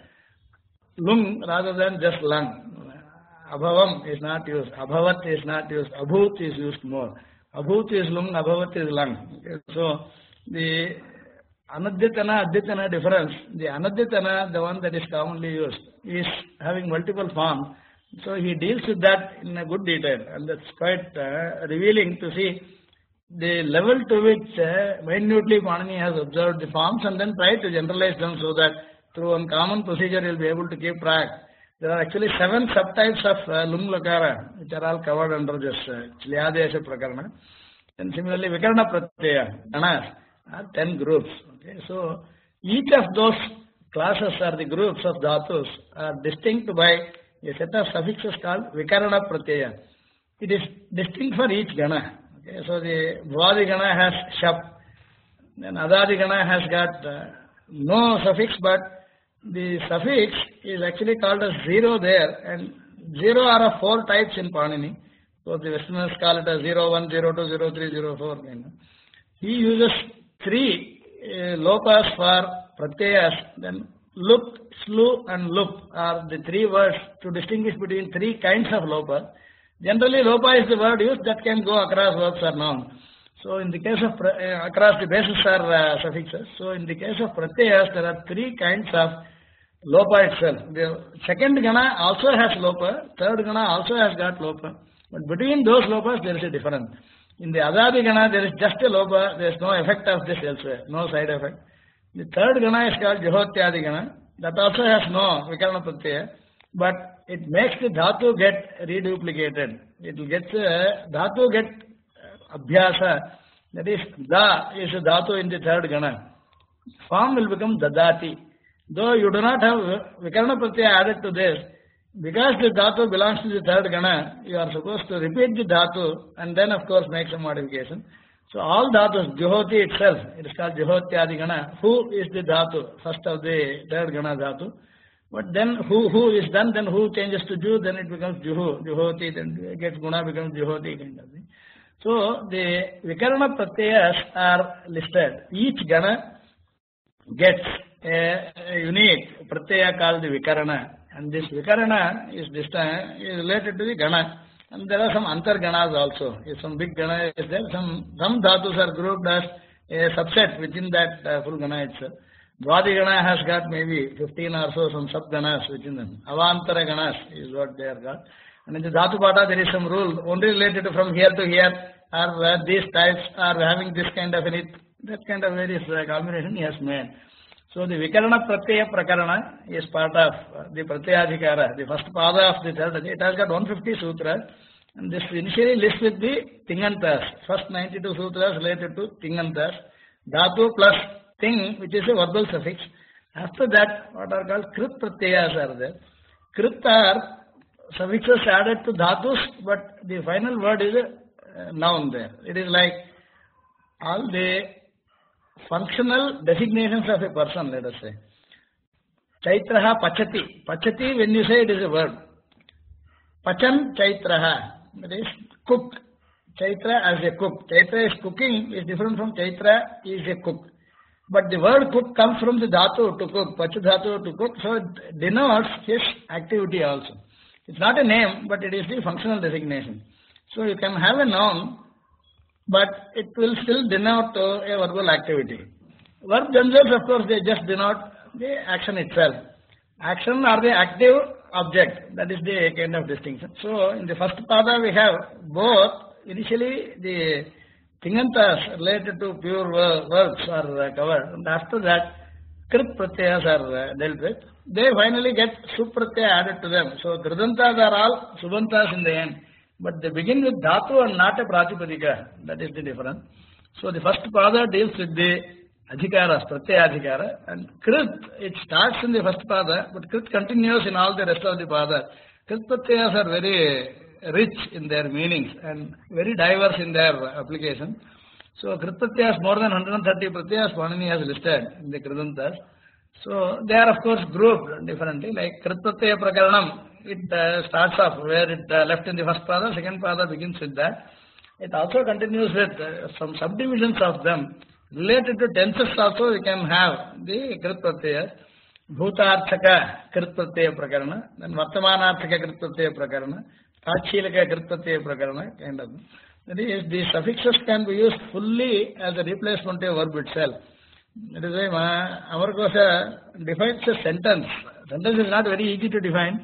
lung rather than just lung. Abhavam is not used. Abhavat is not used. Abhut is used more. Abhut is lung. Abhavat is lung. Okay. So the Anadyatana, Adyatana difference, the Anadyatana, the one that is commonly used, is having multiple forms. So he deals with that in a good detail, and that's quite revealing to see the level to which minutely Panini has observed the forms and then tried to generalize them so that through one common procedure he will be able to keep track. There are actually 7 subtypes of lung lakara, which are all covered under this Chilyadesha Prakarana. And similarly, Vikarana Pratyaya, Ganas, are 10 groups. Okay, so each of those classes or the groups of dhatus are distinct by a set of suffixes called Vikarana Pratyaya. It is distinct for each Gana. Okay, so the Bhuvadi Gana has Shap, then Adadi Gana has got no suffix, but the suffix is actually called as 0 there, and 0 are of 4 types in Panini. So the Westerners call it as 0, 1, 0, 2, 0, 3, 0, 4. He uses 3 lopas for pratyayas, then lup, slu and lup are the 3 words to distinguish between 3 kinds of lopa. Generally, lopa is the word used that can go across verbs or nouns. So in the case of across the bases are suffixes. So in the case of pratyayas, there are 3 kinds of lopa itself. The second gana also has lopa, third gana also has got lopa, but between those lopas there is a difference. In the Adadi Gana, there is just a lopa, there is no effect of this elsewhere, no side effect. The third Gana is called Jahotyadi Gana, that also has no Vikarana Pratyaya, but it makes the Dhatu get reduplicated. It will get, Dhatu get Abhyasa, that is, Da is a Dhatu in the third Gana. Form will become Dadati. Though you do not have Vikarana Pratyaya added to this, because the dhatu belongs to the third gana, you are supposed to repeat the dhatu and then of course make some modification. So all dhatus, Juhoti itself, it is called Juhotyadi gana. Who is the dhatu, first of the third gana dhatu. But then who is done, then who changes to Ju, then it becomes Juhu, Juhoti, then it gets guna, becomes Juhoti kind of thing. So the Vikarana Pratyayas are listed. Each gana gets a unique Pratyaya called the Vikarana. And this Vikarana is related to the Gana. And there are some Antar Ganas also. If some big Gana is there, some dhatus are grouped as a subset within that full Gana itself. Dvadi Gana has got maybe 15 or so some sub Ganas within them. Avantara Ganas is what they are got. And in the Dhatu Pata there is some rule only related to from here to here, or these types are having this kind of that kind of various combination he has made. So the Vikarana Pratyaya Prakarana is part of the Pratyayadhikara, the first pada of the third. It has got 150 sutras, and this initially lists with the Tingantas. First 92 sutras related to Tingantas. Dhatu plus Ting, which is a verbal suffix. After that, what are called Krit Pratyayas are there. Krit are suffixes added to Dhatus, but the final word is a noun there. It is like all the functional designations of a person, let us say. Chaitraha Pachati. Pachati, when you say it is a verb. Pachan Chaitraha. That is cook. Chaitra as a cook. Chaitra is cooking is different from Chaitra is a cook. But the word cook comes from the dhatu to cook, Pacha dhatu to cook, so it denotes his activity also. It's not a name, but it is the functional designation. So you can have a noun, but it will still denote a verbal activity. Verbs themselves, of course, they just denote the action itself. Action or the active object, that is the kind of distinction. So in the first pada we have both, initially the tingantas related to pure verbs are covered, and after that krit pratyayas are dealt with. They finally get supratyaya added to them. So kridantas are all subantas in the end, but they begin with dhatu and not a pratipadika. That is the difference. So the first pada deals with the adhikaras, pratyaya adhikara, and krit, it starts in the first pada, but krit continues in all the rest of the pada. Krit pratyayas are very rich in their meanings and very diverse in their application. So krit pratyayas, more than 130 pratyayas Panini has listed in the kridantas. So they are of course grouped differently, like krit pratyaya prakaranam, it starts off where it left in the first pada, second pada begins with that. It also continues with some subdivisions of them. Related to tenses also we can have the krit pratyaya, bhutarthaka krit pratyaya prakarana, then vartamanarthaka krit pratyaya prakarana, tachilaka krit pratyaya prakarana, kind of. That is, the suffixes can be used fully as a replacement of verb itself. That is why Amarkosha defines a sentence. Sentence is not very easy to define,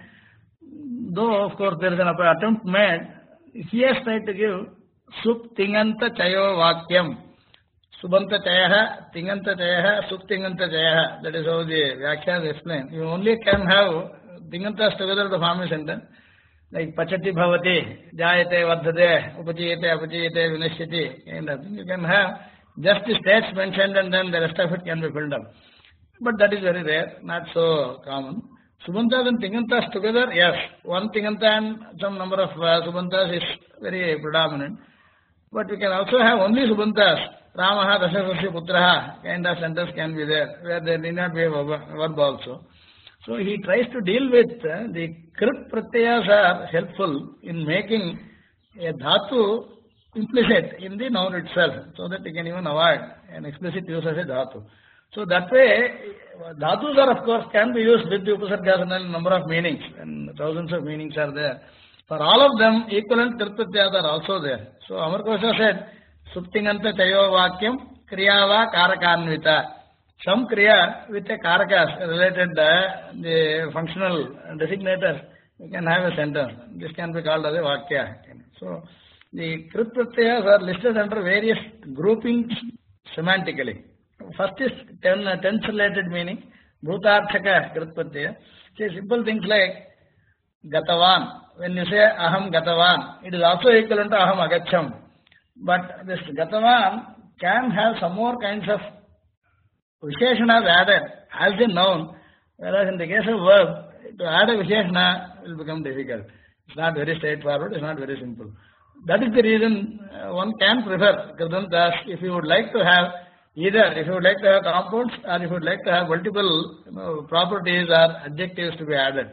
though of course there is an attempt made. He has tried to give sup tinganta chayo vakyam. Subanta chayaha, tinganta chayaha, sup tinganta chayaha. That is how the Vyakhyas explain. You only can have tingantas together to form a sentence. Like pachati bhavati, jayate vardhate, upachiyate, apachiyate, vinashyati, kind of thing. You can have just the states mentioned and then the rest of it can be filled up. But that is very rare, not so common. Subantas and tingantas together, yes. One tinganta and some number of subantas is very predominant. But we can also have only subantas. Ramaha, Dasasasya Putraha, kind of sentence can be there, where there need not be a verb also. So he tries to deal with the krit pratyayas are helpful in making a dhatu implicit in the noun itself, so that we can even avoid an explicit use of a dhatu. So that way, dhatus are of course can be used with the upasargas and a number of meanings, and thousands of meanings are there. For all of them, equivalent krit pratyayas are also there. So Amarkosha said, Suptinganta chayo vakyam kriyava karakanvita. Some kriya with a karakas related the functional designators, you can have a sentence. This can be called as a vakya. So the krit pratyayas are listed under various groupings semantically. First is tense related meaning, bhutarthaka krit pratyaya. See simple things like gatavan. When you say aham gatavan, it is also equivalent to aham agacham. But this gatavan can have some more kinds of visheshanas added as a noun, whereas in the case of verb, to add a visheshana will become difficult. It's not very straightforward, it's not very simple. That is the reason one can prefer kridantas if you would like to have either, if you would like to have compounds or if you would like to have multiple properties or adjectives to be added.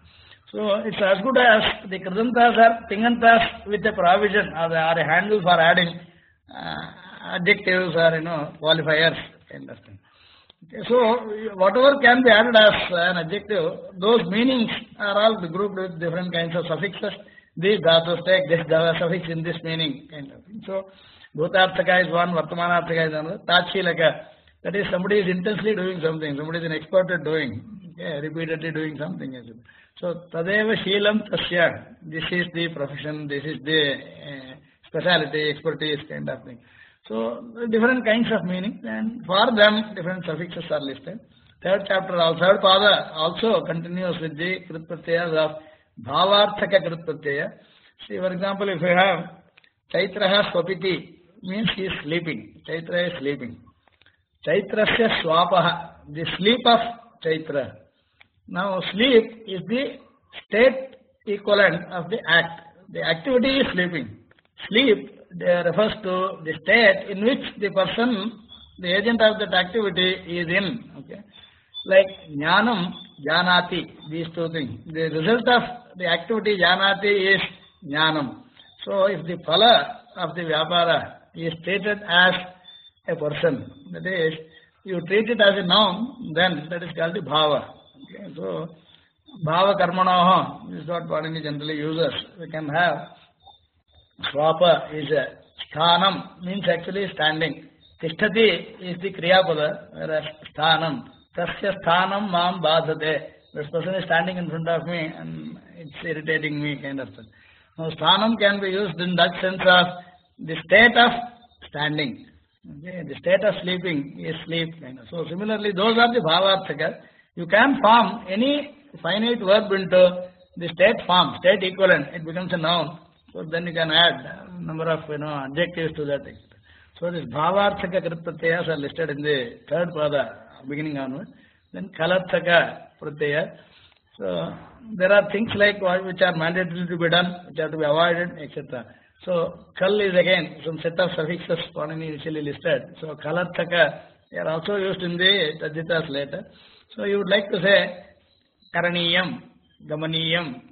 So it's as good as the kridantas are tingantas with a provision or a handle for adding adjectives or qualifiers kind of thing. Okay, so whatever can be added as an adjective, those meanings are all grouped with different kinds of suffixes. These dhatus take this suffix in this meaning kind of thing. So bhutarthaka is one, vartamanarthaka is another. Tachilaka, that is somebody is intensely doing something, somebody is an expert at doing, repeatedly doing something. So tadeva sheelam tasya, this is the profession, this is the speciality, expertise kind of thing. So different kinds of meaning, and for them different suffixes are listed. Third chapter, third pada also continues with the krit pratyayas of bhavarthaka krit pratyaya. See, for example, if you have chaitraha swapiti, means he is sleeping. Chaitra is sleeping. Chaitrasya swapaha, the sleep of Chaitra. Now sleep is the state equivalent of the act. The activity is sleeping. Sleep refers to the state in which the person, the agent of that activity is in. Okay, like jnanam, janati, these two things. The result of the activity janati is jnanam. So if the phala of the vyapara is treated as a person, that is, you treat it as a noun, then that is called the bhava. Okay, so bhava karmanoha is what Panini generally uses. We can have swapa is a sthanam, means actually standing. Tishtati is the kriyapada, whereas sthanam Tasya sthanam mam badhate. This person is standing in front of me and it's irritating me, kind of thing. Now, sthanam can be used in that sense of the state of standing. Okay, the state of sleeping is sleep. Kind of. So, similarly, those are the bhavarthakas. You can form any finite verb into the state form, state equivalent. It becomes a noun. So, then you can add a number of adjectives to that. So, this bhavarthaka krit pratyayas are listed in the third pada, beginning onward. Then kalarthaka pratyaya. So there are things like which are mandatory to be done, which are to be avoided, etc. So kal is again some set of suffixes initially listed. So kalarthaka, they are also used in the tajitas later. So you would like to say karaniyam, gamaniyam,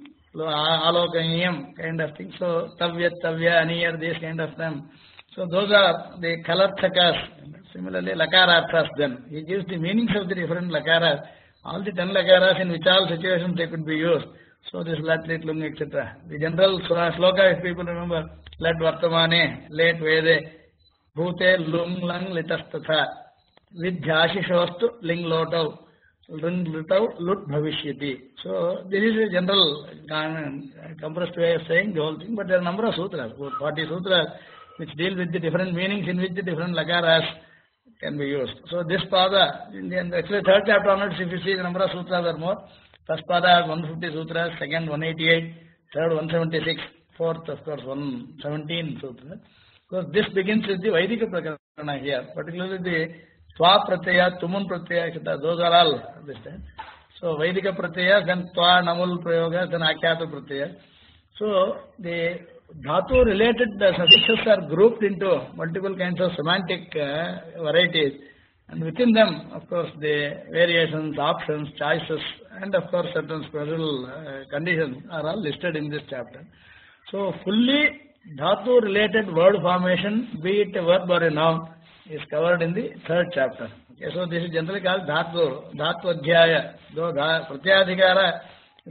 alokaniyam kind of thing. So tavya, aniyar, these kind of them. So those are the kalarthakas. Similarly, lakararthas then. He gives the meanings of the different lakaras. All the 10 lakaras in which all situations they could be used. So this lat, lit, lung, etc. The general sloka, if people remember, lat vartamane, let vede, bhute, lung, lang, litastatha, vidhyashishostu, ling lotav, ring lutav, lut bhavishyati. So this is a general compressed way of saying the whole thing, but there are a number of sutras, about 40 sutras, which deal with the different meanings in which the different lakaras can be used. So this pada, in the actually third chapter onwards, if you see the number of sutras are more. First pada has 150 sutras, second 188, third 176, fourth of course 117 sutras. Because this begins with the Vaidika Prakarana here, particularly the Twa Pratyaya, Tumun Pratyaya, etc. Those are all this time. So Vaidika Pratyaya, then Twa, Namul Prayoga, then Akyata Pratyaya. So the dhatu related suffixes are grouped into multiple kinds of semantic varieties, and within them, of course, the variations, options, choices, and of course certain special conditions are all listed in this chapter. So fully dhatu related word formation, be it a verb or a noun, is covered in the third chapter. Okay, so this is generally called dhatu adhyaya. Though pratyadhikara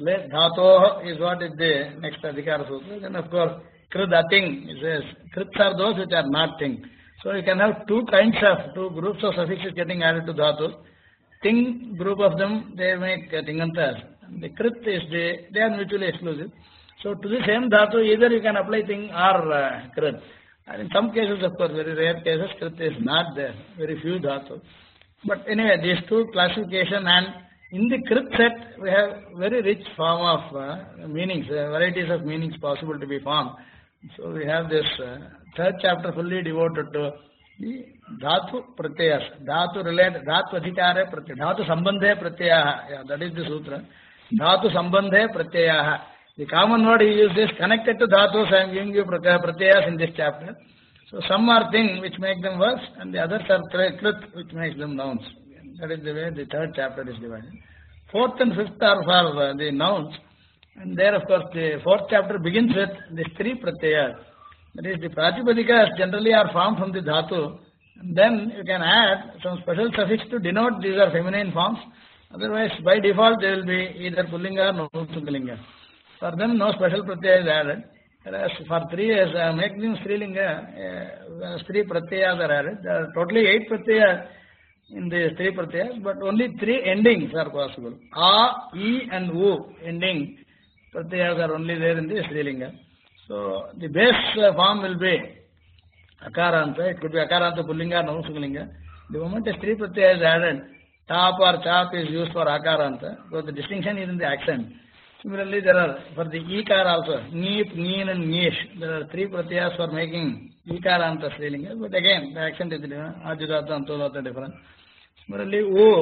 dhatoh is what is the next adhikara sutra. Then of course krid ating, it says krits are those which are not ting. So you can have two groups of suffixes getting added to dhatu. Ting group of them, they make tingantas. The krit is they are mutually exclusive. So to the same dhatu, either you can apply ting or krit. And in some cases, of course, very rare cases, krit is not there. Very few dhatu. But anyway, these two classification, and in the krit set, we have very rich form of meanings, varieties of meanings possible to be formed. So we have this third chapter fully devoted to the dhatu pratyayas, dhatu related, dhatu adhikare pratyaya, dhatu sambandhe pratyayaha. Yeah, that is the sutra. Dhatu sambandhe pratyayaha. The common word he used is connected to dhatus. I am giving you pratyayas in this chapter. So some are things which make them verbs, and the others are krit which makes them nouns. That is the way the third chapter is divided. Fourth and fifth are for the nouns. And there, of course, the fourth chapter begins with the three pratyayas. That is, the pratipadhikas generally are formed from the dhatu. And then you can add some special suffix to denote these are feminine forms. Otherwise, by default, they will be either pullinga or nupunsalinga. For them, no special pratyaya is added. Whereas for three, as making strilinga, three pratyayas are added. There are totally 8 pratyayas in the three pratyayas, but only 3 endings are possible. A, E, and U ending pratyayas are only there in the strilinga. So the base form will be akaranta. It could be akaranta pullinga, navasulinga. The moment a three pratyaya is added, tap or chap is used for akaranta. So the distinction is in the accent. Similarly, there are for the ikar also, neep, neen, and nish. There are 3 pratyayas for making ikaranta strilinga. But again, the accent is different. Ajudata and tolata different. Similarly,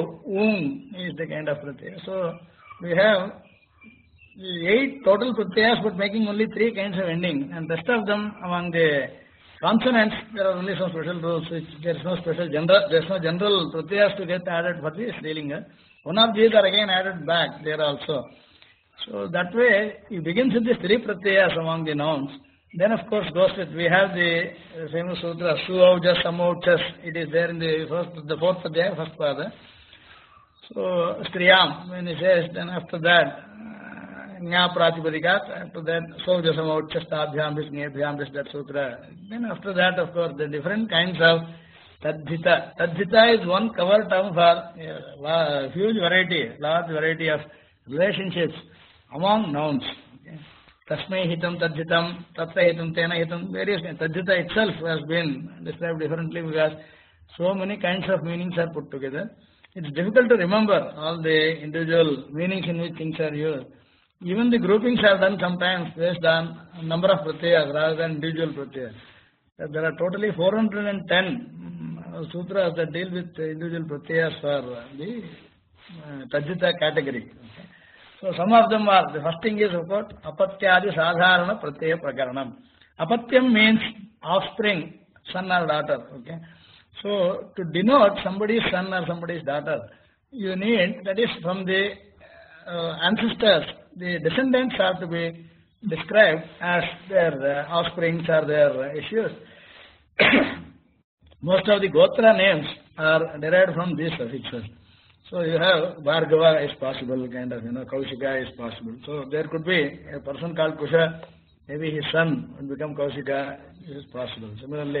is the kind of pratyaya. So we have 8 total pratyayas, but making only 3 kinds of ending, and rest of them among the consonants, there are only some special rules. Which there is no special general. There is no general pratyayas to get added for the strilinga. One of these are again added back there also. So that way, it begins with the 3 pratyayas among the nouns. Then, of course, goes with, we have the famous sutra, Suaujas, Samauchas. It is there in the fourth pratyaya, first pada. So, Striyam, when he says, then after that, Nya Pratipadhikat, after that, Suaujas, Samauchas, Tabhyam, Vishnebhyam, that sutra. Then after that, of course, the different kinds of Tadhita. Tadhita is one cover term for a huge variety, large variety of relationships among nouns. Okay. Tasmai hitam tadhitam, tatta hitam tena hitam, various kinds. Tadhita itself has been described differently because so many kinds of meanings are put together. It's difficult to remember all the individual meanings in which things are used. Even the groupings are done sometimes based on number of pratyas rather than individual pratyas. There are totally 410 sutras that deal with individual pratyas for the Tadhita category. Okay. So some of them are, the first thing is about apatyadi sadharana pratyaya prakaranam. Apatyam means offspring, son or daughter. Okay. So to denote somebody's son or somebody's daughter, you need, that is from the ancestors, the descendants have to be described as their offsprings or their issues. Most of the Gotra names are derived from these suffixes. So you have Bhargava is possible, kind of, Kaushika is possible. So there could be a person called Kusha, maybe his son will become Kaushika, this is possible. Similarly,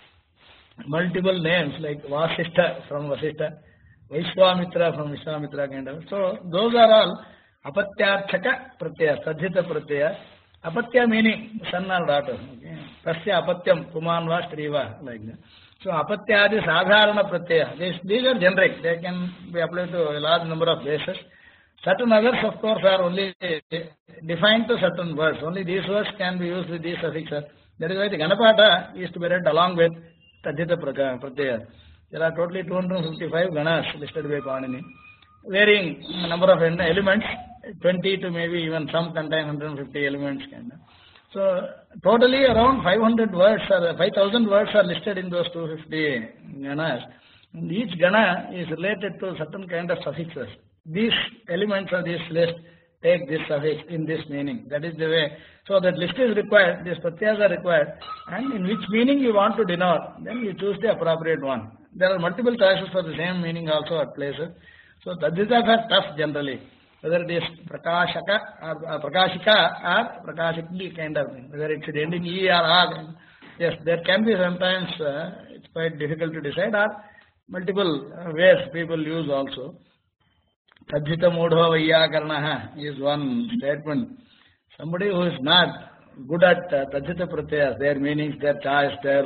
multiple names like Vasishtha from Vasishtha, Vaishwamitra from Vishwamitra, kind of. So those are all apatyarthaka pratyaya, tadhita pratyaya. Apatya meaning son or daughter. Okay. Tasya apatyam, puman va, stri va, like that. So apatyadi sadharana pratyaya. These are generic. They can be applied to a large number of bases. Certain others, of course, are only defined to certain words. Only these words can be used with these suffixes. That is why the Ganapata is to be read along with Tadhita pratyaya. There are totally 255 Ganas listed by Panini, varying number of elements, 20 to maybe even some contain 150 elements. Kind of. So totally around 500 words or 5,000 words are listed in those 250 Ganas. And each Gana is related to certain kind of suffixes. These elements of this list take this suffix in this meaning. That is the way. So that list is required, these pratyas are required, and in which meaning you want to denote, then you choose the appropriate one. There are multiple choices for the same meaning also at places. So tadhitas are tough generally, whether it is prakashaka or prakashika or prakashikli kind of thing, whether it should end in E or A. Yes, there can be sometimes, it's quite difficult to decide, or multiple ways people use also. Tadhita mudha vayyakarnaha is one statement. Somebody who is not good at Tadhita pratyas, their meanings, their choice, their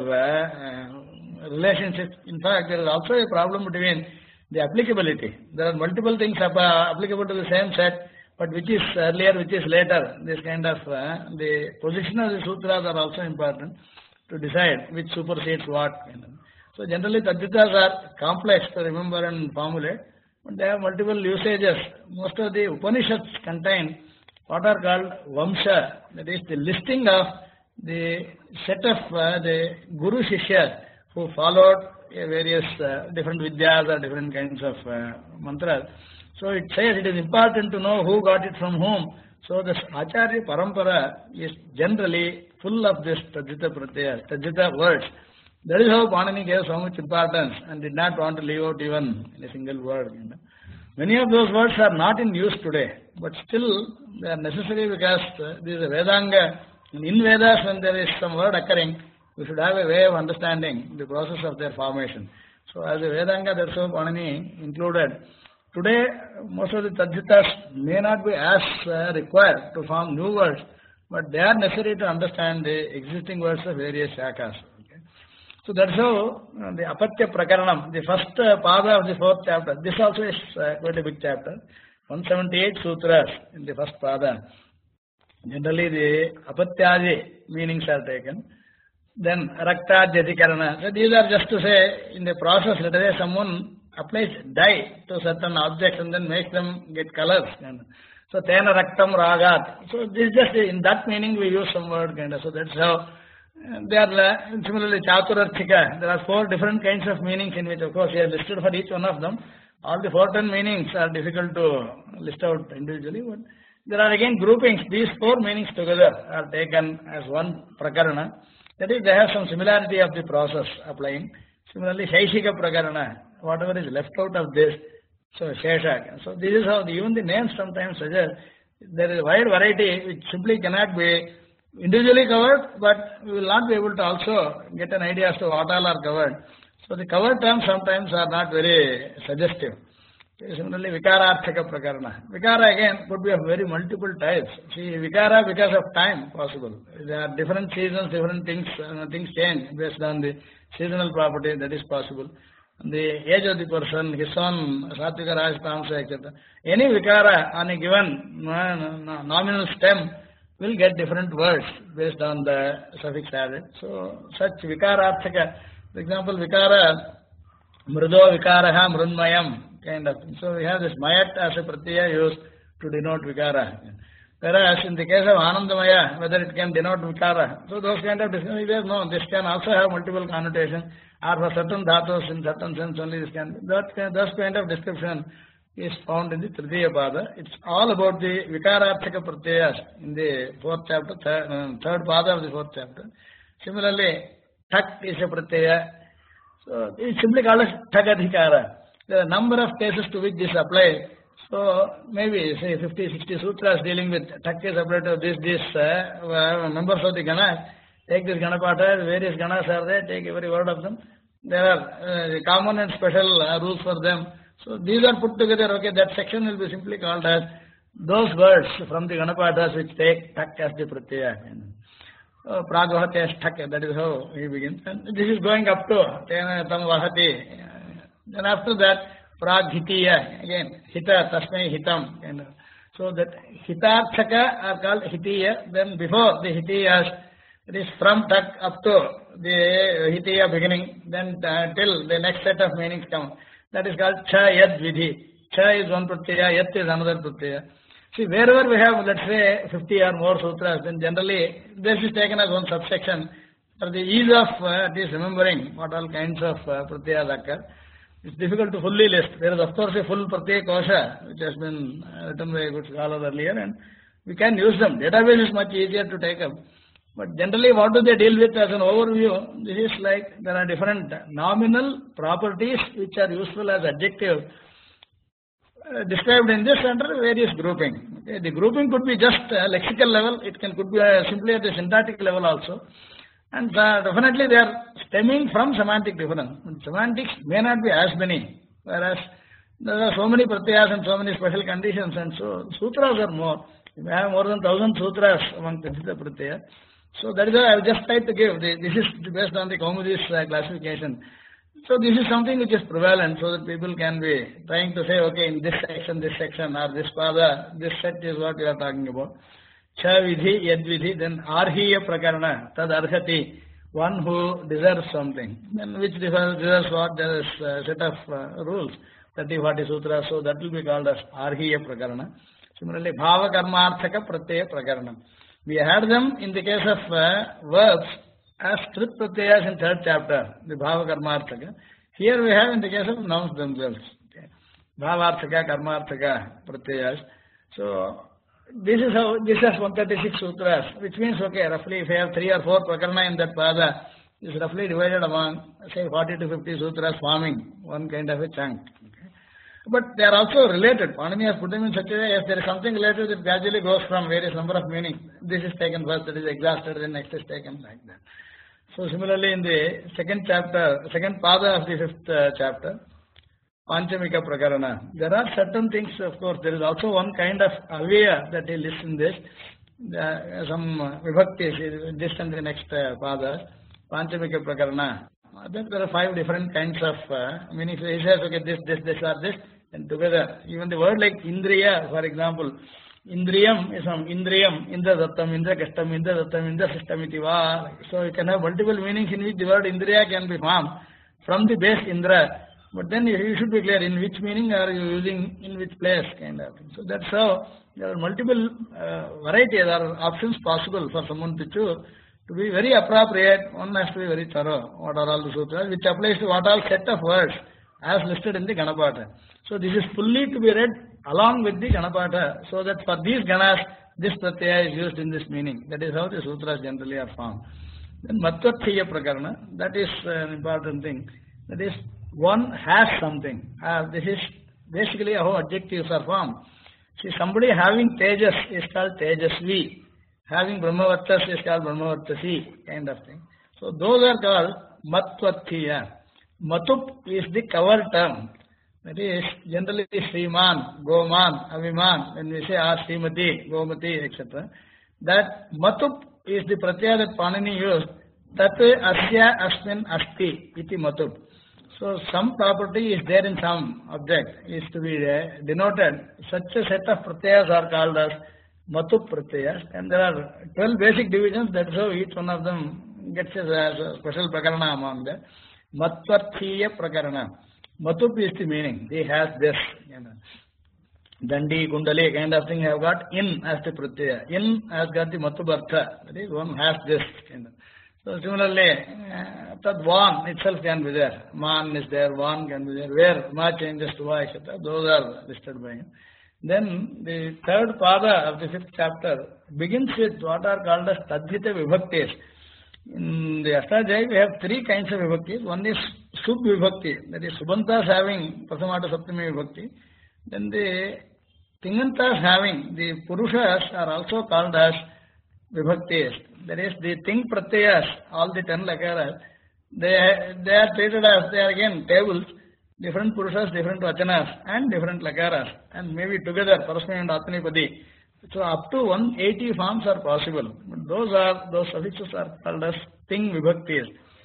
relationships. In fact, there is also a problem between the applicability. There are multiple things applicable to the same set, but which is earlier, which is later. This kind of, the position of the sutras are also important to decide which supersedes what. So generally Tadhitas are complex to remember and formulate. But they have multiple usages. Most of the Upanishads contain what are called Vamsha, that is the listing of the set of the Guru Shishyas who followed various different Vidyas or different kinds of mantras. So it says it is important to know who got it from whom. So this Acharya Parampara is generally full of this Tadhita pratyaya, Tadhita words. That is how Panini gave so much importance and did not want to leave out even a single word. Many of those words are not in use today, but still they are necessary because this is a Vedanga. In Vedas, when there is some word occurring, we should have a way of understanding the process of their formation. So as a Vedanga, that's how Panini included. Today, most of the Tadhitas may not be as required to form new words, but they are necessary to understand the existing words of various shakas. So that's how the Apatya Prakaranam, the first pada of the fourth chapter, this also is quite a big chapter, 178 sutras in the first pada. Generally the Apatyadi meanings are taken. Then Raktadhyatikarana. So these are just to say, in the process, let us say someone applies dye to certain objects and then makes them get colors. So Tena Raktam Ragat. So this is just, in that meaning we use some word kind of. So that's how. They are similarly Chaturarthika. There are 4 different kinds of meanings in which, of course, we have listed for each one of them. All the 410 meanings are difficult to list out individually, but there are again groupings. These 4 meanings together are taken as one prakarana. That is, they have some similarity of the process applying. Similarly, Shaishika prakarana, whatever is left out of this, so Sheshak. So this is how even the names sometimes suggest there is a wide variety which simply cannot be individually covered, but we will not be able to also get an idea as to what all are covered. So the cover terms sometimes are not very suggestive. Similarly, Vikararthaka Prakarana. Vikara again could be of very multiple types. See, Vikara because of time possible. There are different seasons, different things, things change based on the seasonal property, that is possible. The age of the person, his own Satvika, Rajasa, Tamasa, etc. Any Vikara on a given nominal stem will get different words based on the suffix added. So, such Vikararthaka, for example, Vikara, Mrudo Vikaraha, Mrunmayam, kind of thing. So we have this mayat as a pratyaya used to denote vikara. Whereas in the case of Anandamaya, whether it can denote vikara. So those kind of descriptions, no, this can also have multiple connotations. Or for certain dhatus, in certain sense only this can be. Those kind of description is found in the Tritiya Pada. It's all about the Vikararthaka Pratyayas in the fourth chapter, third Pada of the fourth chapter. Similarly, Thak is a Pratyaya. So it's simply called as Thakadhikara. There are a number of cases to which this applies. So maybe say 50, 60 sutras dealing with Thak is applied to these members of the Ganas. Take this Ganapata, various Ganas are there, take every word of them. There are common and special rules for them. So these are put together, okay, that section will be simply called as those words from the Ganapatas which take Thak as the Pratyaya. Pragvahate Thak, that is how he begins. And this is going up to Tena Tam Vahati. Then after that, Praghitiya, again, Hita, Tasmai Hitam. So that Hitarthaka are called Hitiya. Then before the Hitiyas, it is from Tak up to the Hitiya beginning, then till the next set of meanings come. That is called Cha Yad Vidhi. Cha is one Pratyaya, Yat is another Pratyaya. See, wherever we have, let's say, 50 or more sutras, then generally this is taken as one subsection for the ease of at least remembering what all kinds of Pratyayas occur. It's difficult to fully list. There is of course a full Pratyaya Kosha which has been written by a good scholar earlier, and we can use them. Database is much easier to take up. But generally what do they deal with as an overview? This is like there are different nominal properties which are useful as adjectives described in this under various grouping. Okay. The grouping could be just lexical level, it could be simply at the syntactic level also. And definitely they are stemming from semantic difference. Semantics may not be as many, whereas there are so many pratyayas and so many special conditions, and so sutras are more. We have more than 1,000 sutras among Tathita Pratyaya. So that is why I have just tried to give. This is based on the Kaumudi's classification. So this is something which is prevalent, so that people can be trying to say, okay, in this section, or this pada, this set is what we are talking about. Cha vidhi, yad vidhi, then arhiya prakarana, tad arhati, one who deserves something. Then which deserves what? There is a set of rules, 30-40 sutras, so that will be called as arhiya prakarana. Similarly, bhava karmarthaka pratyaya prakarana. We had them in the case of verbs as krit pratyayas in third chapter, the bhava karmarthaka. Here we have in the case of nouns themselves. Okay. Bhavarthaka, karmarthaka pratyayas. So this is how, this has 136 sutras, which means, okay, roughly if you have 3 or 4 prakarana in that pada, is roughly divided among, say, 40 to 50 sutras forming one kind of a chunk. Okay. But they are also related. Panini has put them in such a way, if there is something related, it gradually goes from various number of meanings. This is taken first, that is exhausted, then next is taken like that. So similarly in the second chapter, second pada of the fifth chapter, Panchamika Prakarana. There are certain things, of course, there is also one kind of avya that he lists in this, some vibhaktis, this and the next pada, Panchamika Prakarana. There are 5 different kinds of meanings. He says, okay, this or this, and together, even the word like Indriya, for example, Indriyam is from Indriyam, Indra Dattam, Indra Kashtam, Indra Dattam, Indra Sistamiti va. So you can have multiple meanings in which the word Indriya can be formed from the base Indra. But then you should be clear in which meaning are you using, in which place, kind of thing. So that's how there are multiple varieties or options possible for someone to choose. To be very appropriate, one has to be very thorough. What are all the sutras, which applies to what all set of words as listed in the Ganapata. So this is fully to be read along with the Ganapata, so that for these Ganas, this Pratyaya is used in this meaning. That is how the sutras generally are formed. Then Matvathiya Prakarana, that is an important thing. That is, one has something. This is basically how adjectives are formed. See, somebody having Tejas is called Tejasvi. Having Brahmavattas is called Brahmavartasi, kind of thing. So those are called Matvathiya. Matup is the cover term. That is generally Sriman, Goman, Aviman, when we say Srimati, Gomati, etc. That Matup is the pratyaya that Panini used. Tat asya asmin asti iti Matup. So some property is there in some object is to be denoted. Such a set of pratyayas are called as Matup pratyayas, and there are 12 basic divisions. That's how each one of them gets a special prakarana among them. Matvarthiya prakarana. Matup is the meaning. He has this. Dandi, Kundali kind of thing have got in as the pratyaya. In has got the Matubartha. That is, one has this. So similarly, that one itself can be there. Man is there, one can be there. Where ma changes to va, etc. Those are listed by him. Then the third pada of the fifth chapter begins with what are called as Tadhita Vibhaktis. In the Astajaya, we have three kinds of Vibhaktis. One is Sub Vibhakti, that is Subantas having Prasamata Saptami Vibhakti. Then the Tingantas having the Purushas are also called as Vibhaktis. That is the Ting Pratyayas, all the 10 lakaras, they are treated as, they are again tables, different Purushas, different Vachanas and different lakaras, and maybe together, Parasmaya and Atmanipadi. So up to 180 forms are possible. But those suffixes are called as Ting Vibhaktis.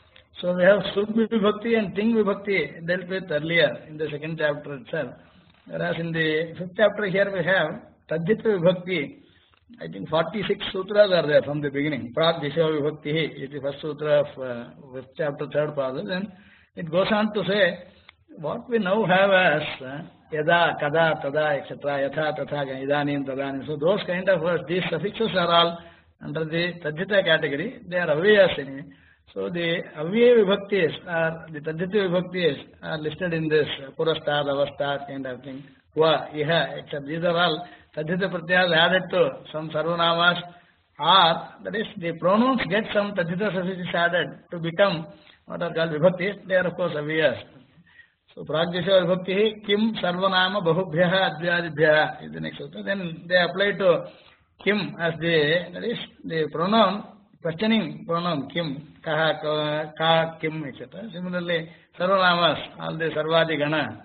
So we have Sub Vibhakti and Ting Vibhakti dealt with earlier in the second chapter itself. Whereas in the fifth chapter here we have Tadhita Vibhakti. I think 46 sutras are there from the beginning. Prag Disha Vibhakti is the first sutra of fifth chapter, third pada. Then it goes on to say what we now have as Yada, Kada, Tada, etc. Yatha, Tatha, Idanim, Tadanim. So those kind of words, these suffixes are all under the Tadhita category. They are avyayas anyway. So the avyaya vibhaktis are, the Tadhita vibhaktis are listed in this Purastad, Avastad kind of thing. Va, Iha, etc. These are all Tadhita pratyayas added to some sarvanamas, or that is the pronouns get some Tadhita suffixes added to become what are called vibhaktis. They are of course avyayas. So Pragjasha Vibhakti, Kim Sarvanama Bahubhyaha Adhyadibhyaha is the next sutra. Then they apply to Kim as that is the pronoun, questioning pronoun Kim, Kaha, Ka, Kim, etc. Similarly, Sarvanamas, all the Sarvadi Gana.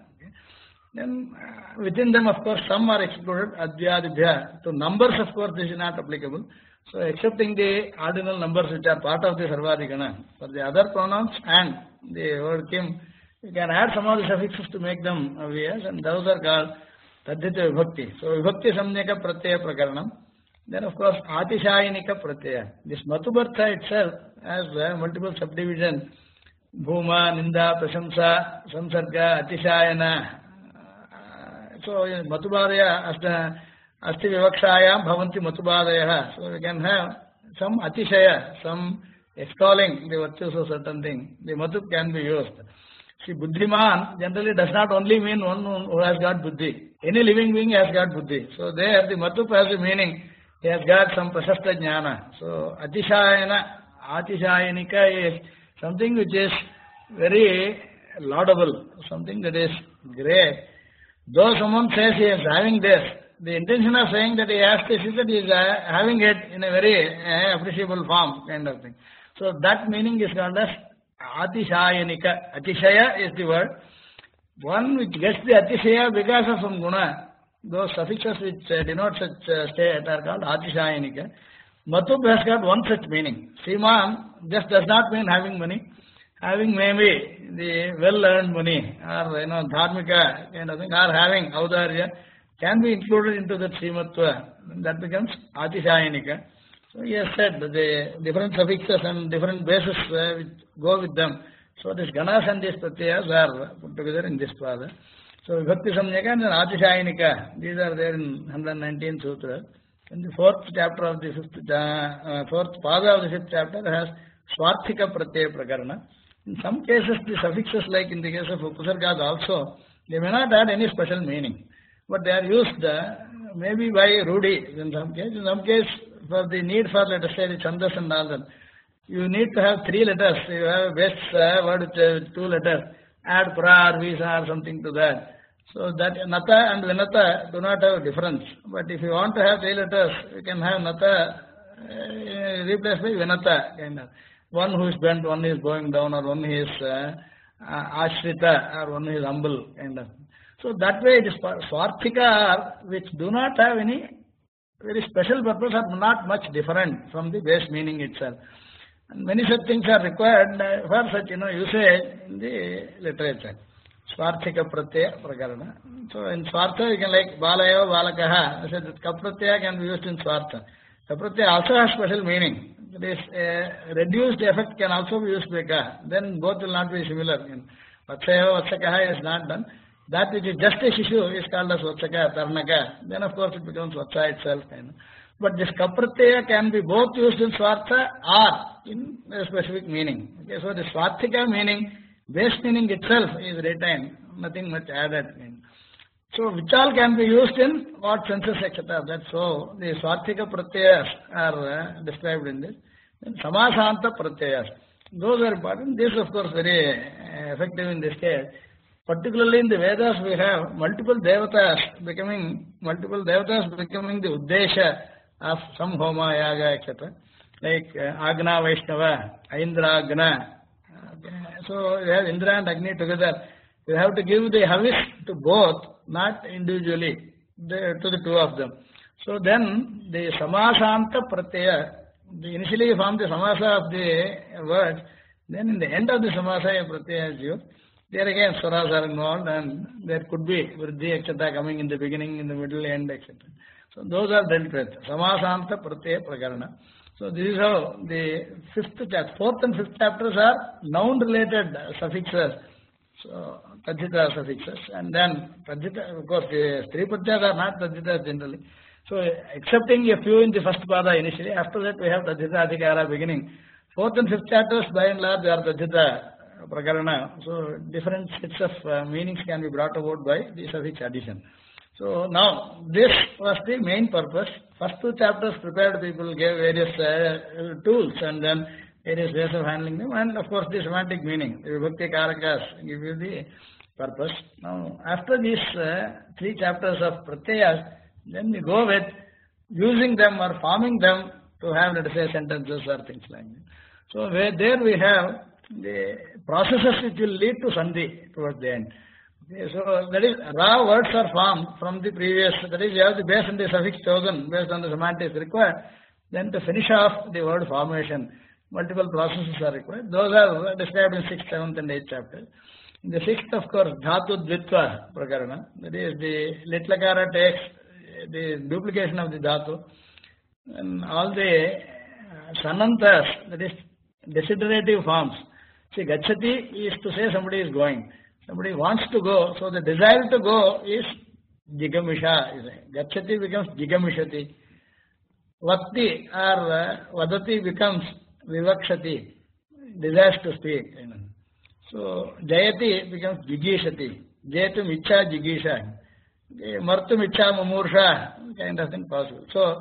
Then within them, of course, some are excluded, Adhyadibhya. To numbers, of course, this is not applicable. So excepting the ordinal numbers which are part of the Sarvadi Gana. For the other pronouns and the word Kim, you can add some of the suffixes to make them obvious, and those are called Tadhita Vibhakti. So Vibhakti Samnyaka Pratyaya Prakaranam. Then of course Atishayanika Pratyaya. This Matubartha itself has multiple subdivisions. Bhuma, Ninda, Prashamsa, Samsarga, Atishayana. So Matubadaya Asti Vivakshayam Bhavanti Matubadaya. So we can have some Atishaya, some extolling the virtues of certain thing. The Matub can be used. See, Buddhiman generally does not only mean one who has got Buddhi. Any living being has got Buddhi. So there the Matup has a meaning. He has got some Prashasta Jnana. So Atishayana, Atishayanika is something which is very laudable, something that is great. Though someone says he is having this, the intention of saying that he has this is that he is having it in a very appreciable form kind of thing. So that meaning is called as Atishayanika. Atishaya is the word. One which gets the Atishaya because of some guna. Those suffixes which denote such state are called Atishayanika. Matub has got one such meaning. Sriman just does not mean having money. Having maybe the well-earned money or dharmika kind of thing, or having audarya can be included into that Srimatva. That becomes Atishayanika. So he has said that the different suffixes and different bases which go with them. So this Ganas and these Pratyayas are put together in this pada. So Vibhakti Samnyaka and then Atishayanika, these are there in 119 sutras. And the fourth chapter of the fourth pada of the fifth chapter has Swarthika Pratyaya Prakarana. In some cases the suffixes, like in the case of Upasargas also, they may not add any special meaning. But they are used maybe by Rudi in some case. In some case, for the need for, let us say, the Chandas and all that, you need to have 3 letters. You have a base word with 2 letters. Add pra or visa or something to that. So that Nata and Vinata do not have a difference. But if you want to have 3 letters, you can have Nata replaced by Vinata. Kind of. One who is bent, one is going down, or one is ashrita, or one who is humble, kind of. So that way it is swarthika, which do not have any very special purpose, are not much different from the base meaning itself. And many such things are required for such usage in the literature. Swarthika pratyaya prakarana. So in swartha you can like balayo balakaha. I said that kapratyaya can be used in swartha. Kapratyaya also has special meaning. This reduced effect can also be used by ka. Then both will not be similar. Vatsayo vatsakaha is not done. That which is just a shishu is called as vatsaka, tarnaka. Then of course it becomes vatsa itself. But this kapratyaya can be both used in swartha or in a specific meaning. Okay, so the swarthika meaning, base meaning itself is retained, nothing much added. So which all can be used in what senses, etc. That's so the swarthika pratyayas are described in this. Then samasanta pratyayas, those are important. This of course very effective in this case. Particularly in the Vedas we have multiple devatas becoming the uddesha of some homa, yaga, etc. Like Agna Vaishnava, Indra Agna. Okay. So we have Indra and Agni together. You have to give the havis to both, not individually, to the two of them. So then the samasanta pratyaya, initially you form the samasa of the words, then in the end of the samasa pratyaya is used. There again swaras are involved and there could be vriddhi etc. coming in the beginning, in the middle, end etc. So those are dealt with. Samasanta pratyaya prakarana. So this is how the fourth and fifth chapters are noun related suffixes. So tajita suffixes, and then tajita, of course the three pratyas are not tajita generally. So excepting a few in the first pada initially, after that we have tajita adhikara beginning. Fourth and fifth chapters by and large are tajita prakarana. So different sets of meanings can be brought about by the suffix addition. So now this was the main purpose. First two chapters prepared people gave various tools and then various ways of handling them, and of course the semantic meaning, the vibhakti karakas give you the purpose. Now after these three chapters of pratyayas, then we go with using them or forming them to have, let us say, sentences or things like that. So there we have the processes which will lead to sandhi towards the end. Okay, so that is raw words are formed from the previous, that is you have the base and the suffix chosen based on the semantics required. Then to finish off the word formation, multiple processes are required. Those are described in 6th, 7th and 8th chapters. In the 6th, of course, dhatu dvitva prakarana, that is the litlakara takes the duplication of the dhatu, and all the sanantas, that is desiderative forms. See, gachati is to say somebody is going. Somebody wants to go, so the desire to go is jigamisha. Gachati becomes jigamishati. Vakti or vadati becomes vivakshati, desires to speak. So jayati becomes jigishati. Jayatum icha jigisha. Martum icha mumursha, kind of thing possible. So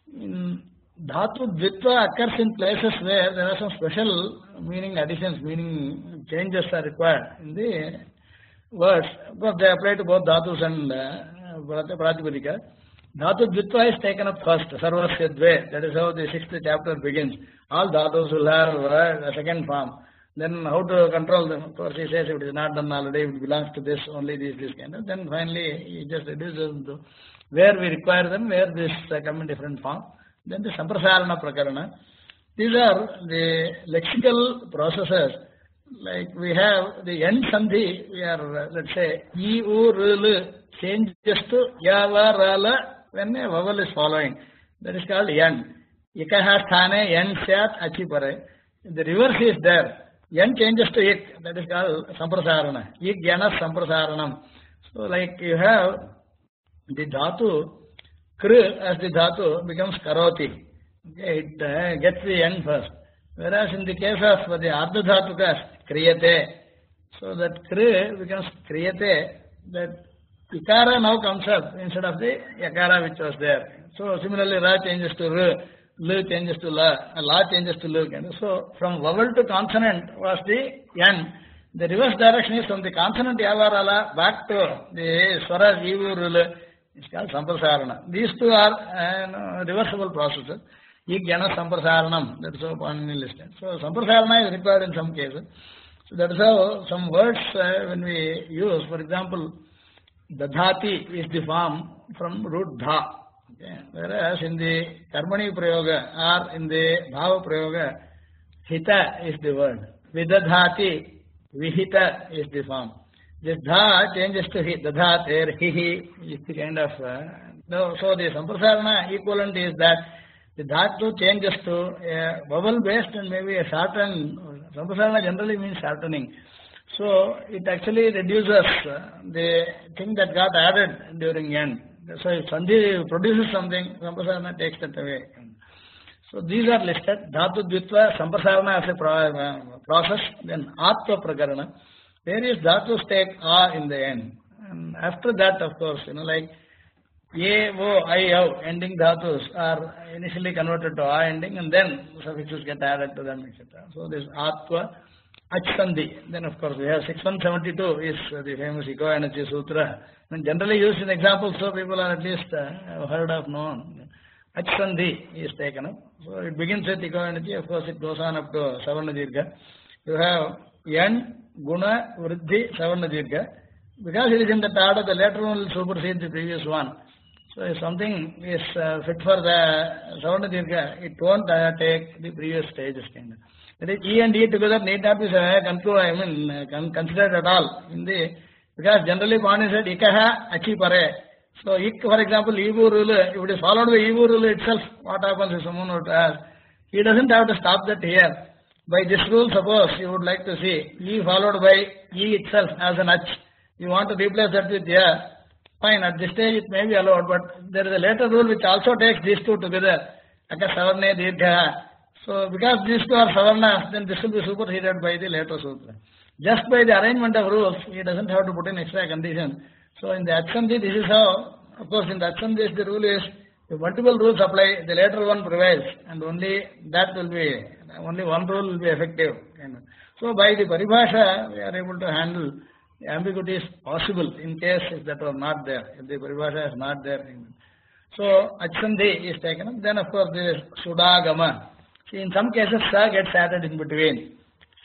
dhatu dvitva occurs in places where there are some special meaning additions, meaning changes are required in the words. But they apply to both dhatus and pratipadika. Dhatu dvitva is taken up first, sarvasya dve. That is how the 6th chapter begins. All dhatus will have a second form. Then how to control them? Of course, he says if it is not done already, it belongs to this, only this kind of. Then finally, he just reduces them to where we require them, where this come in different form. Then the samprasarana prakarana. These are the lexical processes. Like we have the end sandhi, we are, let's say, e, u, r, changes to ya, va, ra, la when a vowel is following. That is called yan. Ikaha sthane yan syat achi pare. The reverse is there. Yan changes to ik. That is called samprasarana. Ik yana samprasaranam. So like you have the dhatu, kr as the dhatu becomes karoti. Okay, it gets the end first. Whereas in the case of the ardha dhatukas, kriyate. So that kr becomes kriyate. That ikara now comes up instead of the yakara which was there. So similarly, ra changes to r, l changes to la changes to l. So from vowel to consonant was the yan. The reverse direction is from the consonant yavarala back to the swaras ivu rul. It's called samprasarana. These two are reversible processes. Ek jana samprasaranam. That's how Panini listed. So samprasarana is required in some cases. So that is how some words when we use, for example, dadhati is the form from root dha. Okay. Whereas in the karmani prayoga or in the bhava prayoga, hita is the word. Vidadhati, vihita is the form. This dha changes to hi. Dadhater, hihi is the kind of. So the samprasarana equivalent is that the dhatu changes to a vowel based and maybe a shortened. Samprasarana generally means shortening. So it actually reduces the thing that got added during end. So if Sandhi produces something, Samprasarana takes that away. So these are listed. Dhatu Dvitva, Samprasarana as a process, then Atva Prakarana. Various dhatus take A in the end. And after that, of course, like A, O, I, O ending dhatus are initially converted to A ending and then suffixes get added to them, etc. So this Atva, Achsandhi. Then of course we have 6172 is the famous Eco-Energy Sutra. And generally used in examples, so people are at least heard of, known. Achsandhi is taken up. So it begins with Eco-Energy, of course it goes on up to Savarna Dirgha. You have Yan, Guna, Vriddhi, Savarna Dirgha. Because it is in that order, the later one will supersede the previous one. So if something is fit for the Savarna Dirgha, it won't take the previous stages. That is, E and E together need not be considered at all. Because generally Pani said, Ikaha, Achi Pare. So, Ik, for example, Ibu rule, if it is followed by Ibu rule itself, what happens if someone would ask? He doesn't have to stop that here. By this rule, suppose you would like to see E followed by E itself as an Ach. You want to replace that with Ya. Fine, at this stage it may be allowed, but there is a later rule which also takes these two together. Aka Savarne Dirgha. So, because these two are Savarnas, then this will be superseded by the later sutra. Just by the arrangement of rules, he doesn't have to put in extra condition. So, in the Achsandhi, this is how, of course, in the Achsandhi, the rule is, if multiple rules apply, the later one prevails, and only that will be, only one rule will be effective. So, by the Paribhasha, we are able to handle the ambiguity is possible in case if that was not there, if the Paribhasha is not there. So, Achsandhi is taken up. Then, of course, there is Sudagama. See, in some cases, Sa gets added in between.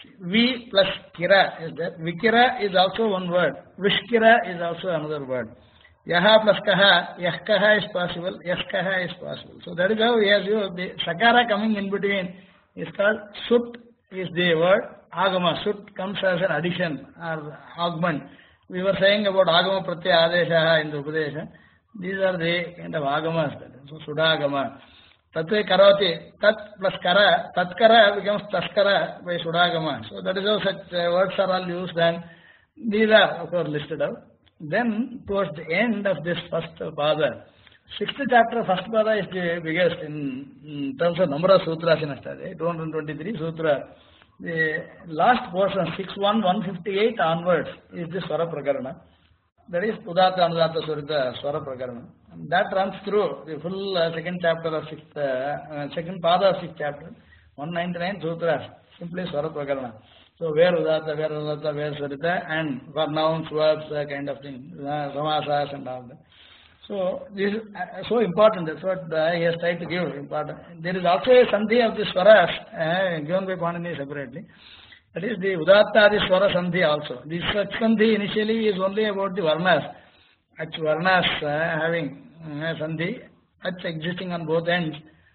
V plus Kira is there. Vikira is also one word. Vishkira is also another word. Yaha plus Kaha, Yahkaha is possible, Yahkaha is possible. So that is how he has used the Sakara coming in between is called Sut is the word. Agama, Sut comes as an addition or augment. We were saying about Agama Pratyaya Adesha in the Upadesha. These are the kind of Agamas. So Sudagama. Tatve Karoti, Tat plus Kara, Tatkara becomes Taskara by Sudagama. So that is how such words are all used and these are of course listed out. Then towards the end of this first pada, 6th chapter, first pada is the biggest in terms of number of sutras in Ashtadhyayi, 223 sutra. The last portion, 6.1, 158 onwards, is the Swara Prakarana. That is Udatta Anudatta Surita Swara Prakarana. And that runs through the full second chapter of second pada of 6th chapter, 199 sutras, simply Swara Prakarana. So where Udatta, where Anudatta, where Surita, and for nouns, verbs, kind of thing, samasas and all that. So this is so important. That's what he has tried to give important. There is also a sandhi of the swaras given by Panini separately. That is the Udattadi Swara Sandhi also. This such Sandhi initially is only about the Varnas. Ach Varnas having Sandhi, Ach existing on both ends.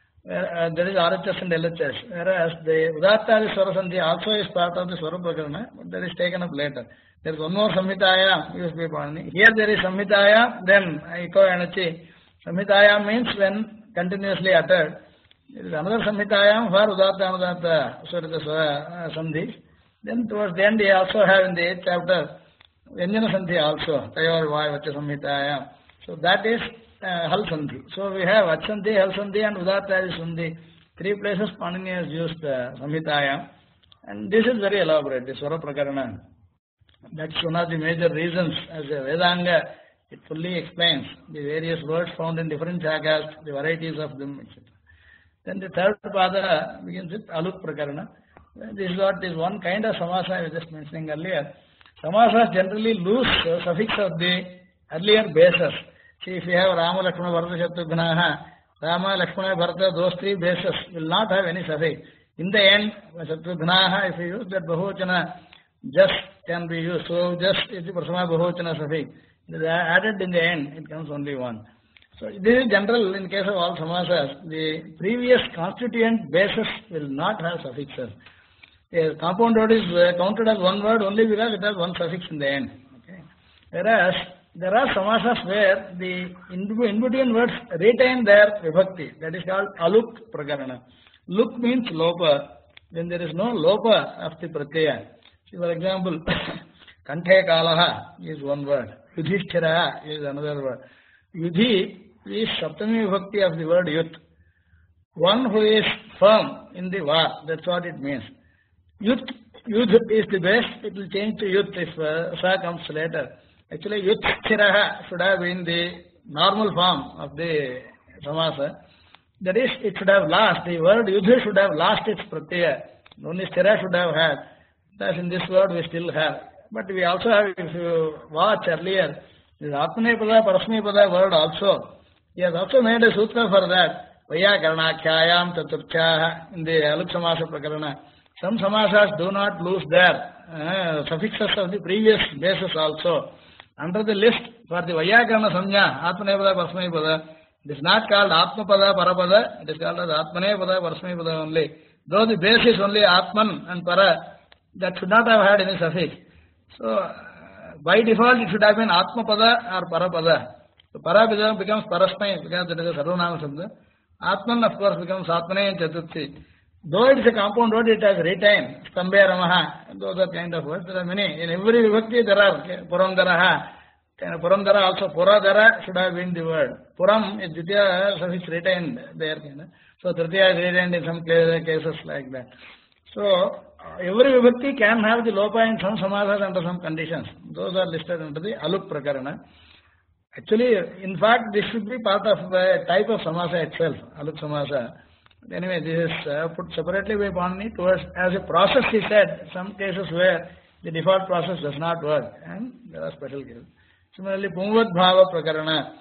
There is RHS and LHS. Whereas the Udattadi Swara Sandhi also is part of the Swara Prakarana, but that is taken up later. There is one more Samhitaya used by Panini. Here there is Samhitaya, then Eko-Energy. Samhitaya means when continuously uttered. There is another Samhitaya for Udatta Anudatta Surita Sandhi. Then towards the end we also have in the 8th chapter Vyanjana Sandhi also, Tayor Vacha Samhitaya. So that is Hal Sandhi. So we have Achsandhi, Hal Sandhi and Udatta Sandhi. 3 places Panini has used Samhitaya. And this is very elaborate, the Swara Prakarana. That's one of the major reasons as a Vedanga, it fully explains the various words found in different jagas, the varieties of them, etc. Then the third pada begins with Aluk Prakarana. This is what is one kind of samasa I was just mentioning earlier. Samasas generally lose suffix of the earlier bases. See, if you have Rama, Lakshmana, Bharata, Shatrugnaha, Rama, Lakshmana, Bharata, those 3 bases will not have any suffix. In the end, Shatrugnaha, if you use that Bahuchana, just can be used. So just is the Prasama Bahuvachana suffix. It is added in the end, it comes only one. So this is general in case of all samasas. The previous constituent basis will not have suffixes. A compound word is counted as one word only because it has one suffix in the end. Okay. Whereas there are samasas where the in between words retain their vibhakti. That is called aluk prakarana. Luk means lopa. When there is no lopa of the pratyaya. See, for example, kanthe kalaha is one word. Yudhishthira is another word. Yudhi is saptami vibhakti of the word yut. One who is firm in the var. That's what it means. Yud is the base, it will change to yut if sa comes later. Actually, yut sthiraha should have been the normal form of the samasa. That is, it should have lost, the word yudha should have lost its pratyaya. Only sthira should have had. Thus in this word we still have. But we also have, if you watch earlier, this Atmanepada, Parasmapada word also. He has also made a sutra for that. Vayakaranakhyayam Chaturchyaha in the Aluk Samasa Prakarana. Some samasas do not lose their suffixes of the previous basis also. Under the list for the Vayakarana Samnya, Atmanepada, Parasmapada, it is not called Atmapada, Parapada, it is called as Atmanepada, Parasmapada only. Though the base is only Atman and Para, that should not have had any suffix. So, by default it should have been Atmapada or Parapada. So, Para becomes Parasmai because it is a Sarvanama Sabda. Atman of course becomes Atmane and Chaturthi. Though it is a compound word, it has retained Stambhe Ramaha, those are kind of words. There are many. In every vibhakti there are Purandaraha. Purandara also, Puradara should have been the word. Puram is Dvitiya suffix retained there. So Tritiya is retained in some cases like that. So every vibhakti can have the lopa in some samasas under some conditions. Those are listed under the Aluk Prakarana. Actually, in fact, this should be part of the type of samasa itself, Aluk Samasa. Anyway, this is put separately by Panini towards, as a process he said, some cases where the default process does not work and there are special cases. Similarly, Pumvad Bhava Prakarana,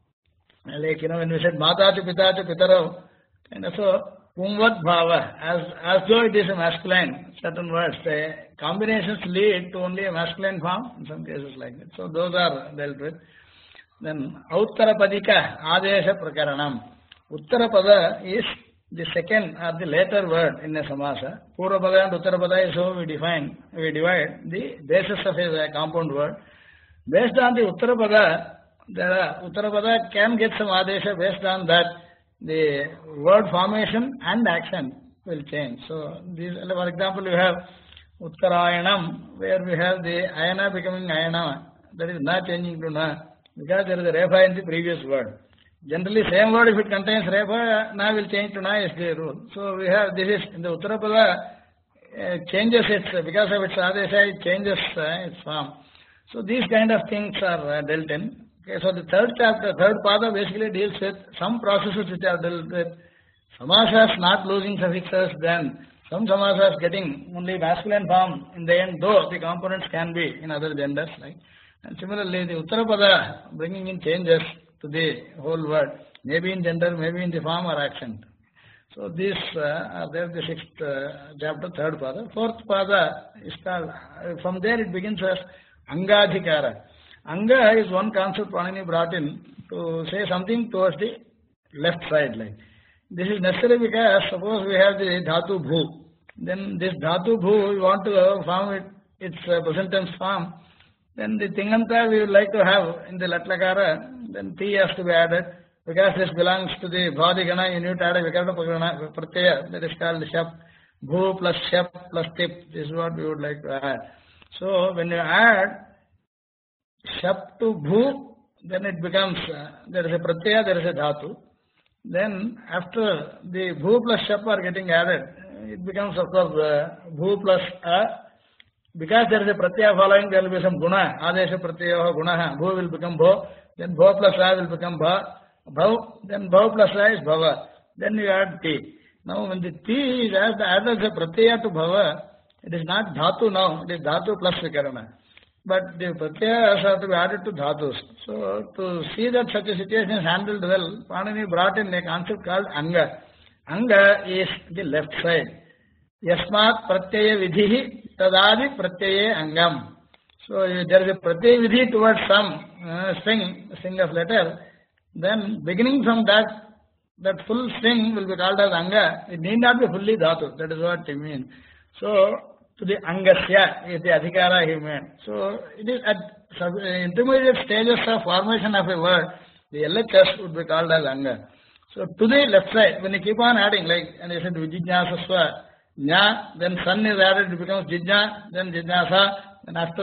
like when we said Mata cha Pita cha Pitaro, and so Pumvad Bhava, as though it is a masculine, certain words, the combinations lead to only a masculine form, in some cases like that. So those are dealt with. Then Uttarapadika Adesha Prakaranam. Uttarapada is the second or the later word in a samasa. Purvapada and Uttarapada is how we divide the basis of a compound word. Based on the Uttarapada, Uttarapada can get some adesha based on that the word formation and action will change. So, these, for example, you have Uttarayanam, where we have the Ayana becoming Ayana, that is not changing to Na, because there is a Refa in the previous word. Generally, same word, if it contains Refa, Na will change to Na is the rule. So, we have, this is, in the Uttarapada, changes its, because of its adesha, it changes its form. So, these kind of things are dealt in. Okay, so the third chapter, third pada basically deals with some processes which are dealt with samasas not losing suffixes, then some samasas getting only masculine form in the end, though the components can be in other genders. Like, and similarly, the Uttarapada bringing in changes to the whole word, maybe in gender, maybe in the form or accent. So these are there, the sixth chapter, third pada. Fourth pada is called, from there it begins as Angadhikara. Anga is one concept Panini brought in to say something towards the left side. Like this is necessary because suppose we have the dhatu bhu, then this dhatu bhu we want to form it, its present tense form. Then the tinganta we would like to have in the latlakara. Then ti has to be added because this belongs to the bhadigana. You need to add a vikarta pratyaya, that is called shap. Bhu plus shap plus tip. This is what we would like to add. So when you add shap to bhu, then it becomes, there is a pratyaya, there is a dhatu. Then after the bhu plus shap are getting added, it becomes of course bhu plus a. Because there is a pratyaya following, there will be some guna. Adesha pratyaya guna. Bhu will become bho. Then bho plus a will become bhav. Then bhav plus a is bhava. Then you add ti. Now when the ti is added as a pratyaya to bhava, it is not dhatu now, it is dhatu plus vikarana. But the pratyayas have to be added to dhatus. So, to see that such a situation is handled well, Panini brought in a concept called Anga. Anga is the left side. Yasmat pratyaya vidhi tadadi pratyaya angam. So if there is a pratyaya vidhi towards some string of letter, then beginning from that full string will be called as anga. It need not be fully dhatu. That is what it means. So to the angasya is the adhikara he meant. So it is at intermediate stages of formation of a word, the LHS would be called as anga. So to the left side, when you keep on adding, like, and you said vijijnasasva, nya, then sun is added, it becomes jijna, then jijnasa, and after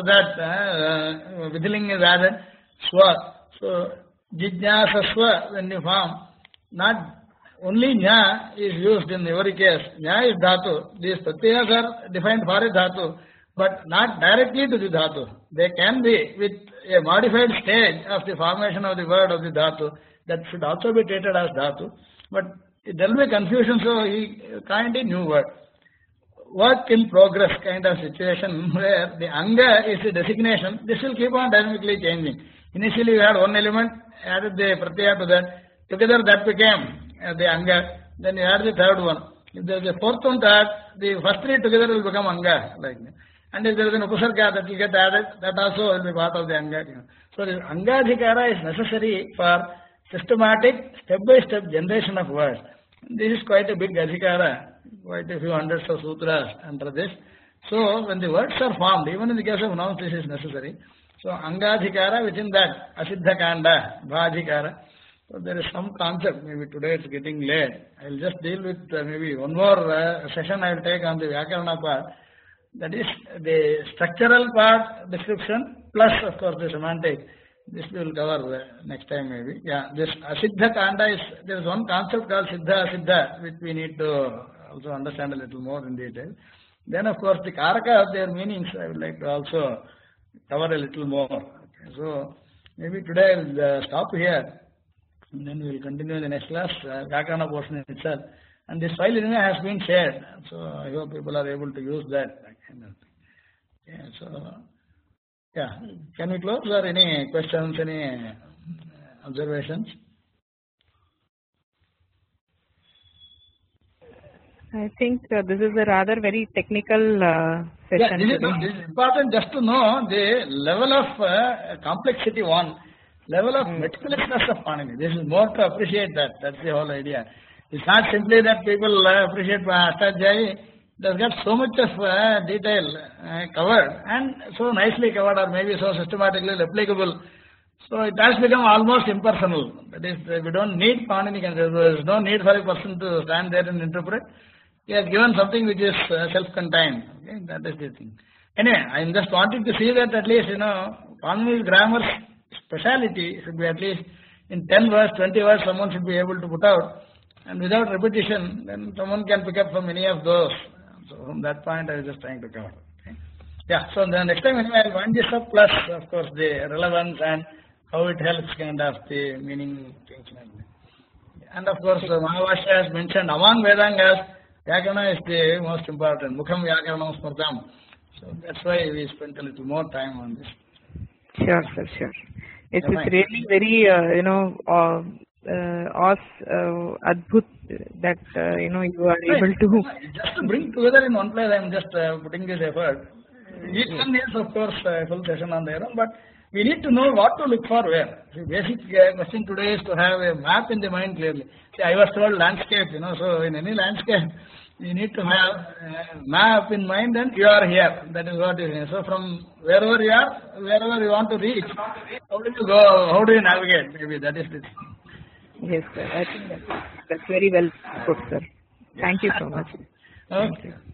that vidhiling is added, swa. So jijnasasva, when you form, not only nya is used in every case. Nya is dhatu. These pratyayas are defined for a dhatu, but not directly to the dhatu. They can be with a modified stage of the formation of the word of the dhatu. That should also be treated as dhatu. But there will be confusion, so he kind of new word. Work in progress kind of situation where the anga is the designation. This will keep on dynamically changing. Initially we had one element, added the pratyaya to that. Together that became the anga, then you add the third one. If there is a fourth one to add, the first three together will become anga. Like, and if there is an upasarga that will get added, that also will be part of the anga. So the angadhikara is necessary for systematic step-by-step generation of words. This is quite a big adhikara, quite a few hundreds of sutras under this. So when the words are formed, even in the case of nouns, this is necessary. So angadhikara, within that, asiddha kanda, bhadhikara. So there is some concept, maybe today it's getting late. I will just deal with maybe one more session I will take on the Vyakarana part. That is the structural part description plus of course the semantic. This we will cover next time maybe. Yeah, this asiddha kanda is, there is one concept called siddha asiddha which we need to also understand a little more in detail. Then of course the karaka of their meanings I would like to also cover a little more. Okay, so maybe today I will stop here. And then we will continue in the next class, Vyakarana portion itself. And this file anyway has been shared, so I hope people are able to use that. Yeah, so, yeah, can we close or any questions, any observations? I think this is a rather very technical session. Yeah, this is important just to know the level of complexity one. Level of meticulousness of Panini. This is more to appreciate that. That's the whole idea. It's not simply that people appreciate Ashtajayi. It has got so much of detail covered and so nicely covered or maybe so systematically applicable. So it has become almost impersonal. That is, we don't need Panini. There is no need for a person to stand there and interpret. He has given something which is self-contained. Okay? That is the thing. Anyway, I am just wanting to see that at least, Panini's grammar's speciality should be at least in 10 words, 20 words someone should be able to put out, and without repetition then someone can pick up from any of those. So from that point I was just trying to cover. Okay. Yeah, so the next time anyway I will wind this up plus of course the relevance and how it helps kind of the meaning things. And of course Mahavashya has mentioned among Vedangas, Vyakarana is the most important. Mukham Vyakaranam Smrtam. So that's why we spent a little more time on this. Sure, sir, sure. It's really very, adbhut that, you are able to. Just to bring together in one place, I am just putting this effort. Each one is, of course, a full session on their own, but we need to know what to look for where. The basic question today is to have a map in the mind clearly. See, I was told landscape, so in any landscape, you need to have a map in mind and you are here. That is what it is. So from wherever you are, wherever you want to reach, how do you go, how do you navigate? Maybe that is it. Yes, sir. I think that's very well put, sir. Thank you so much. Okay.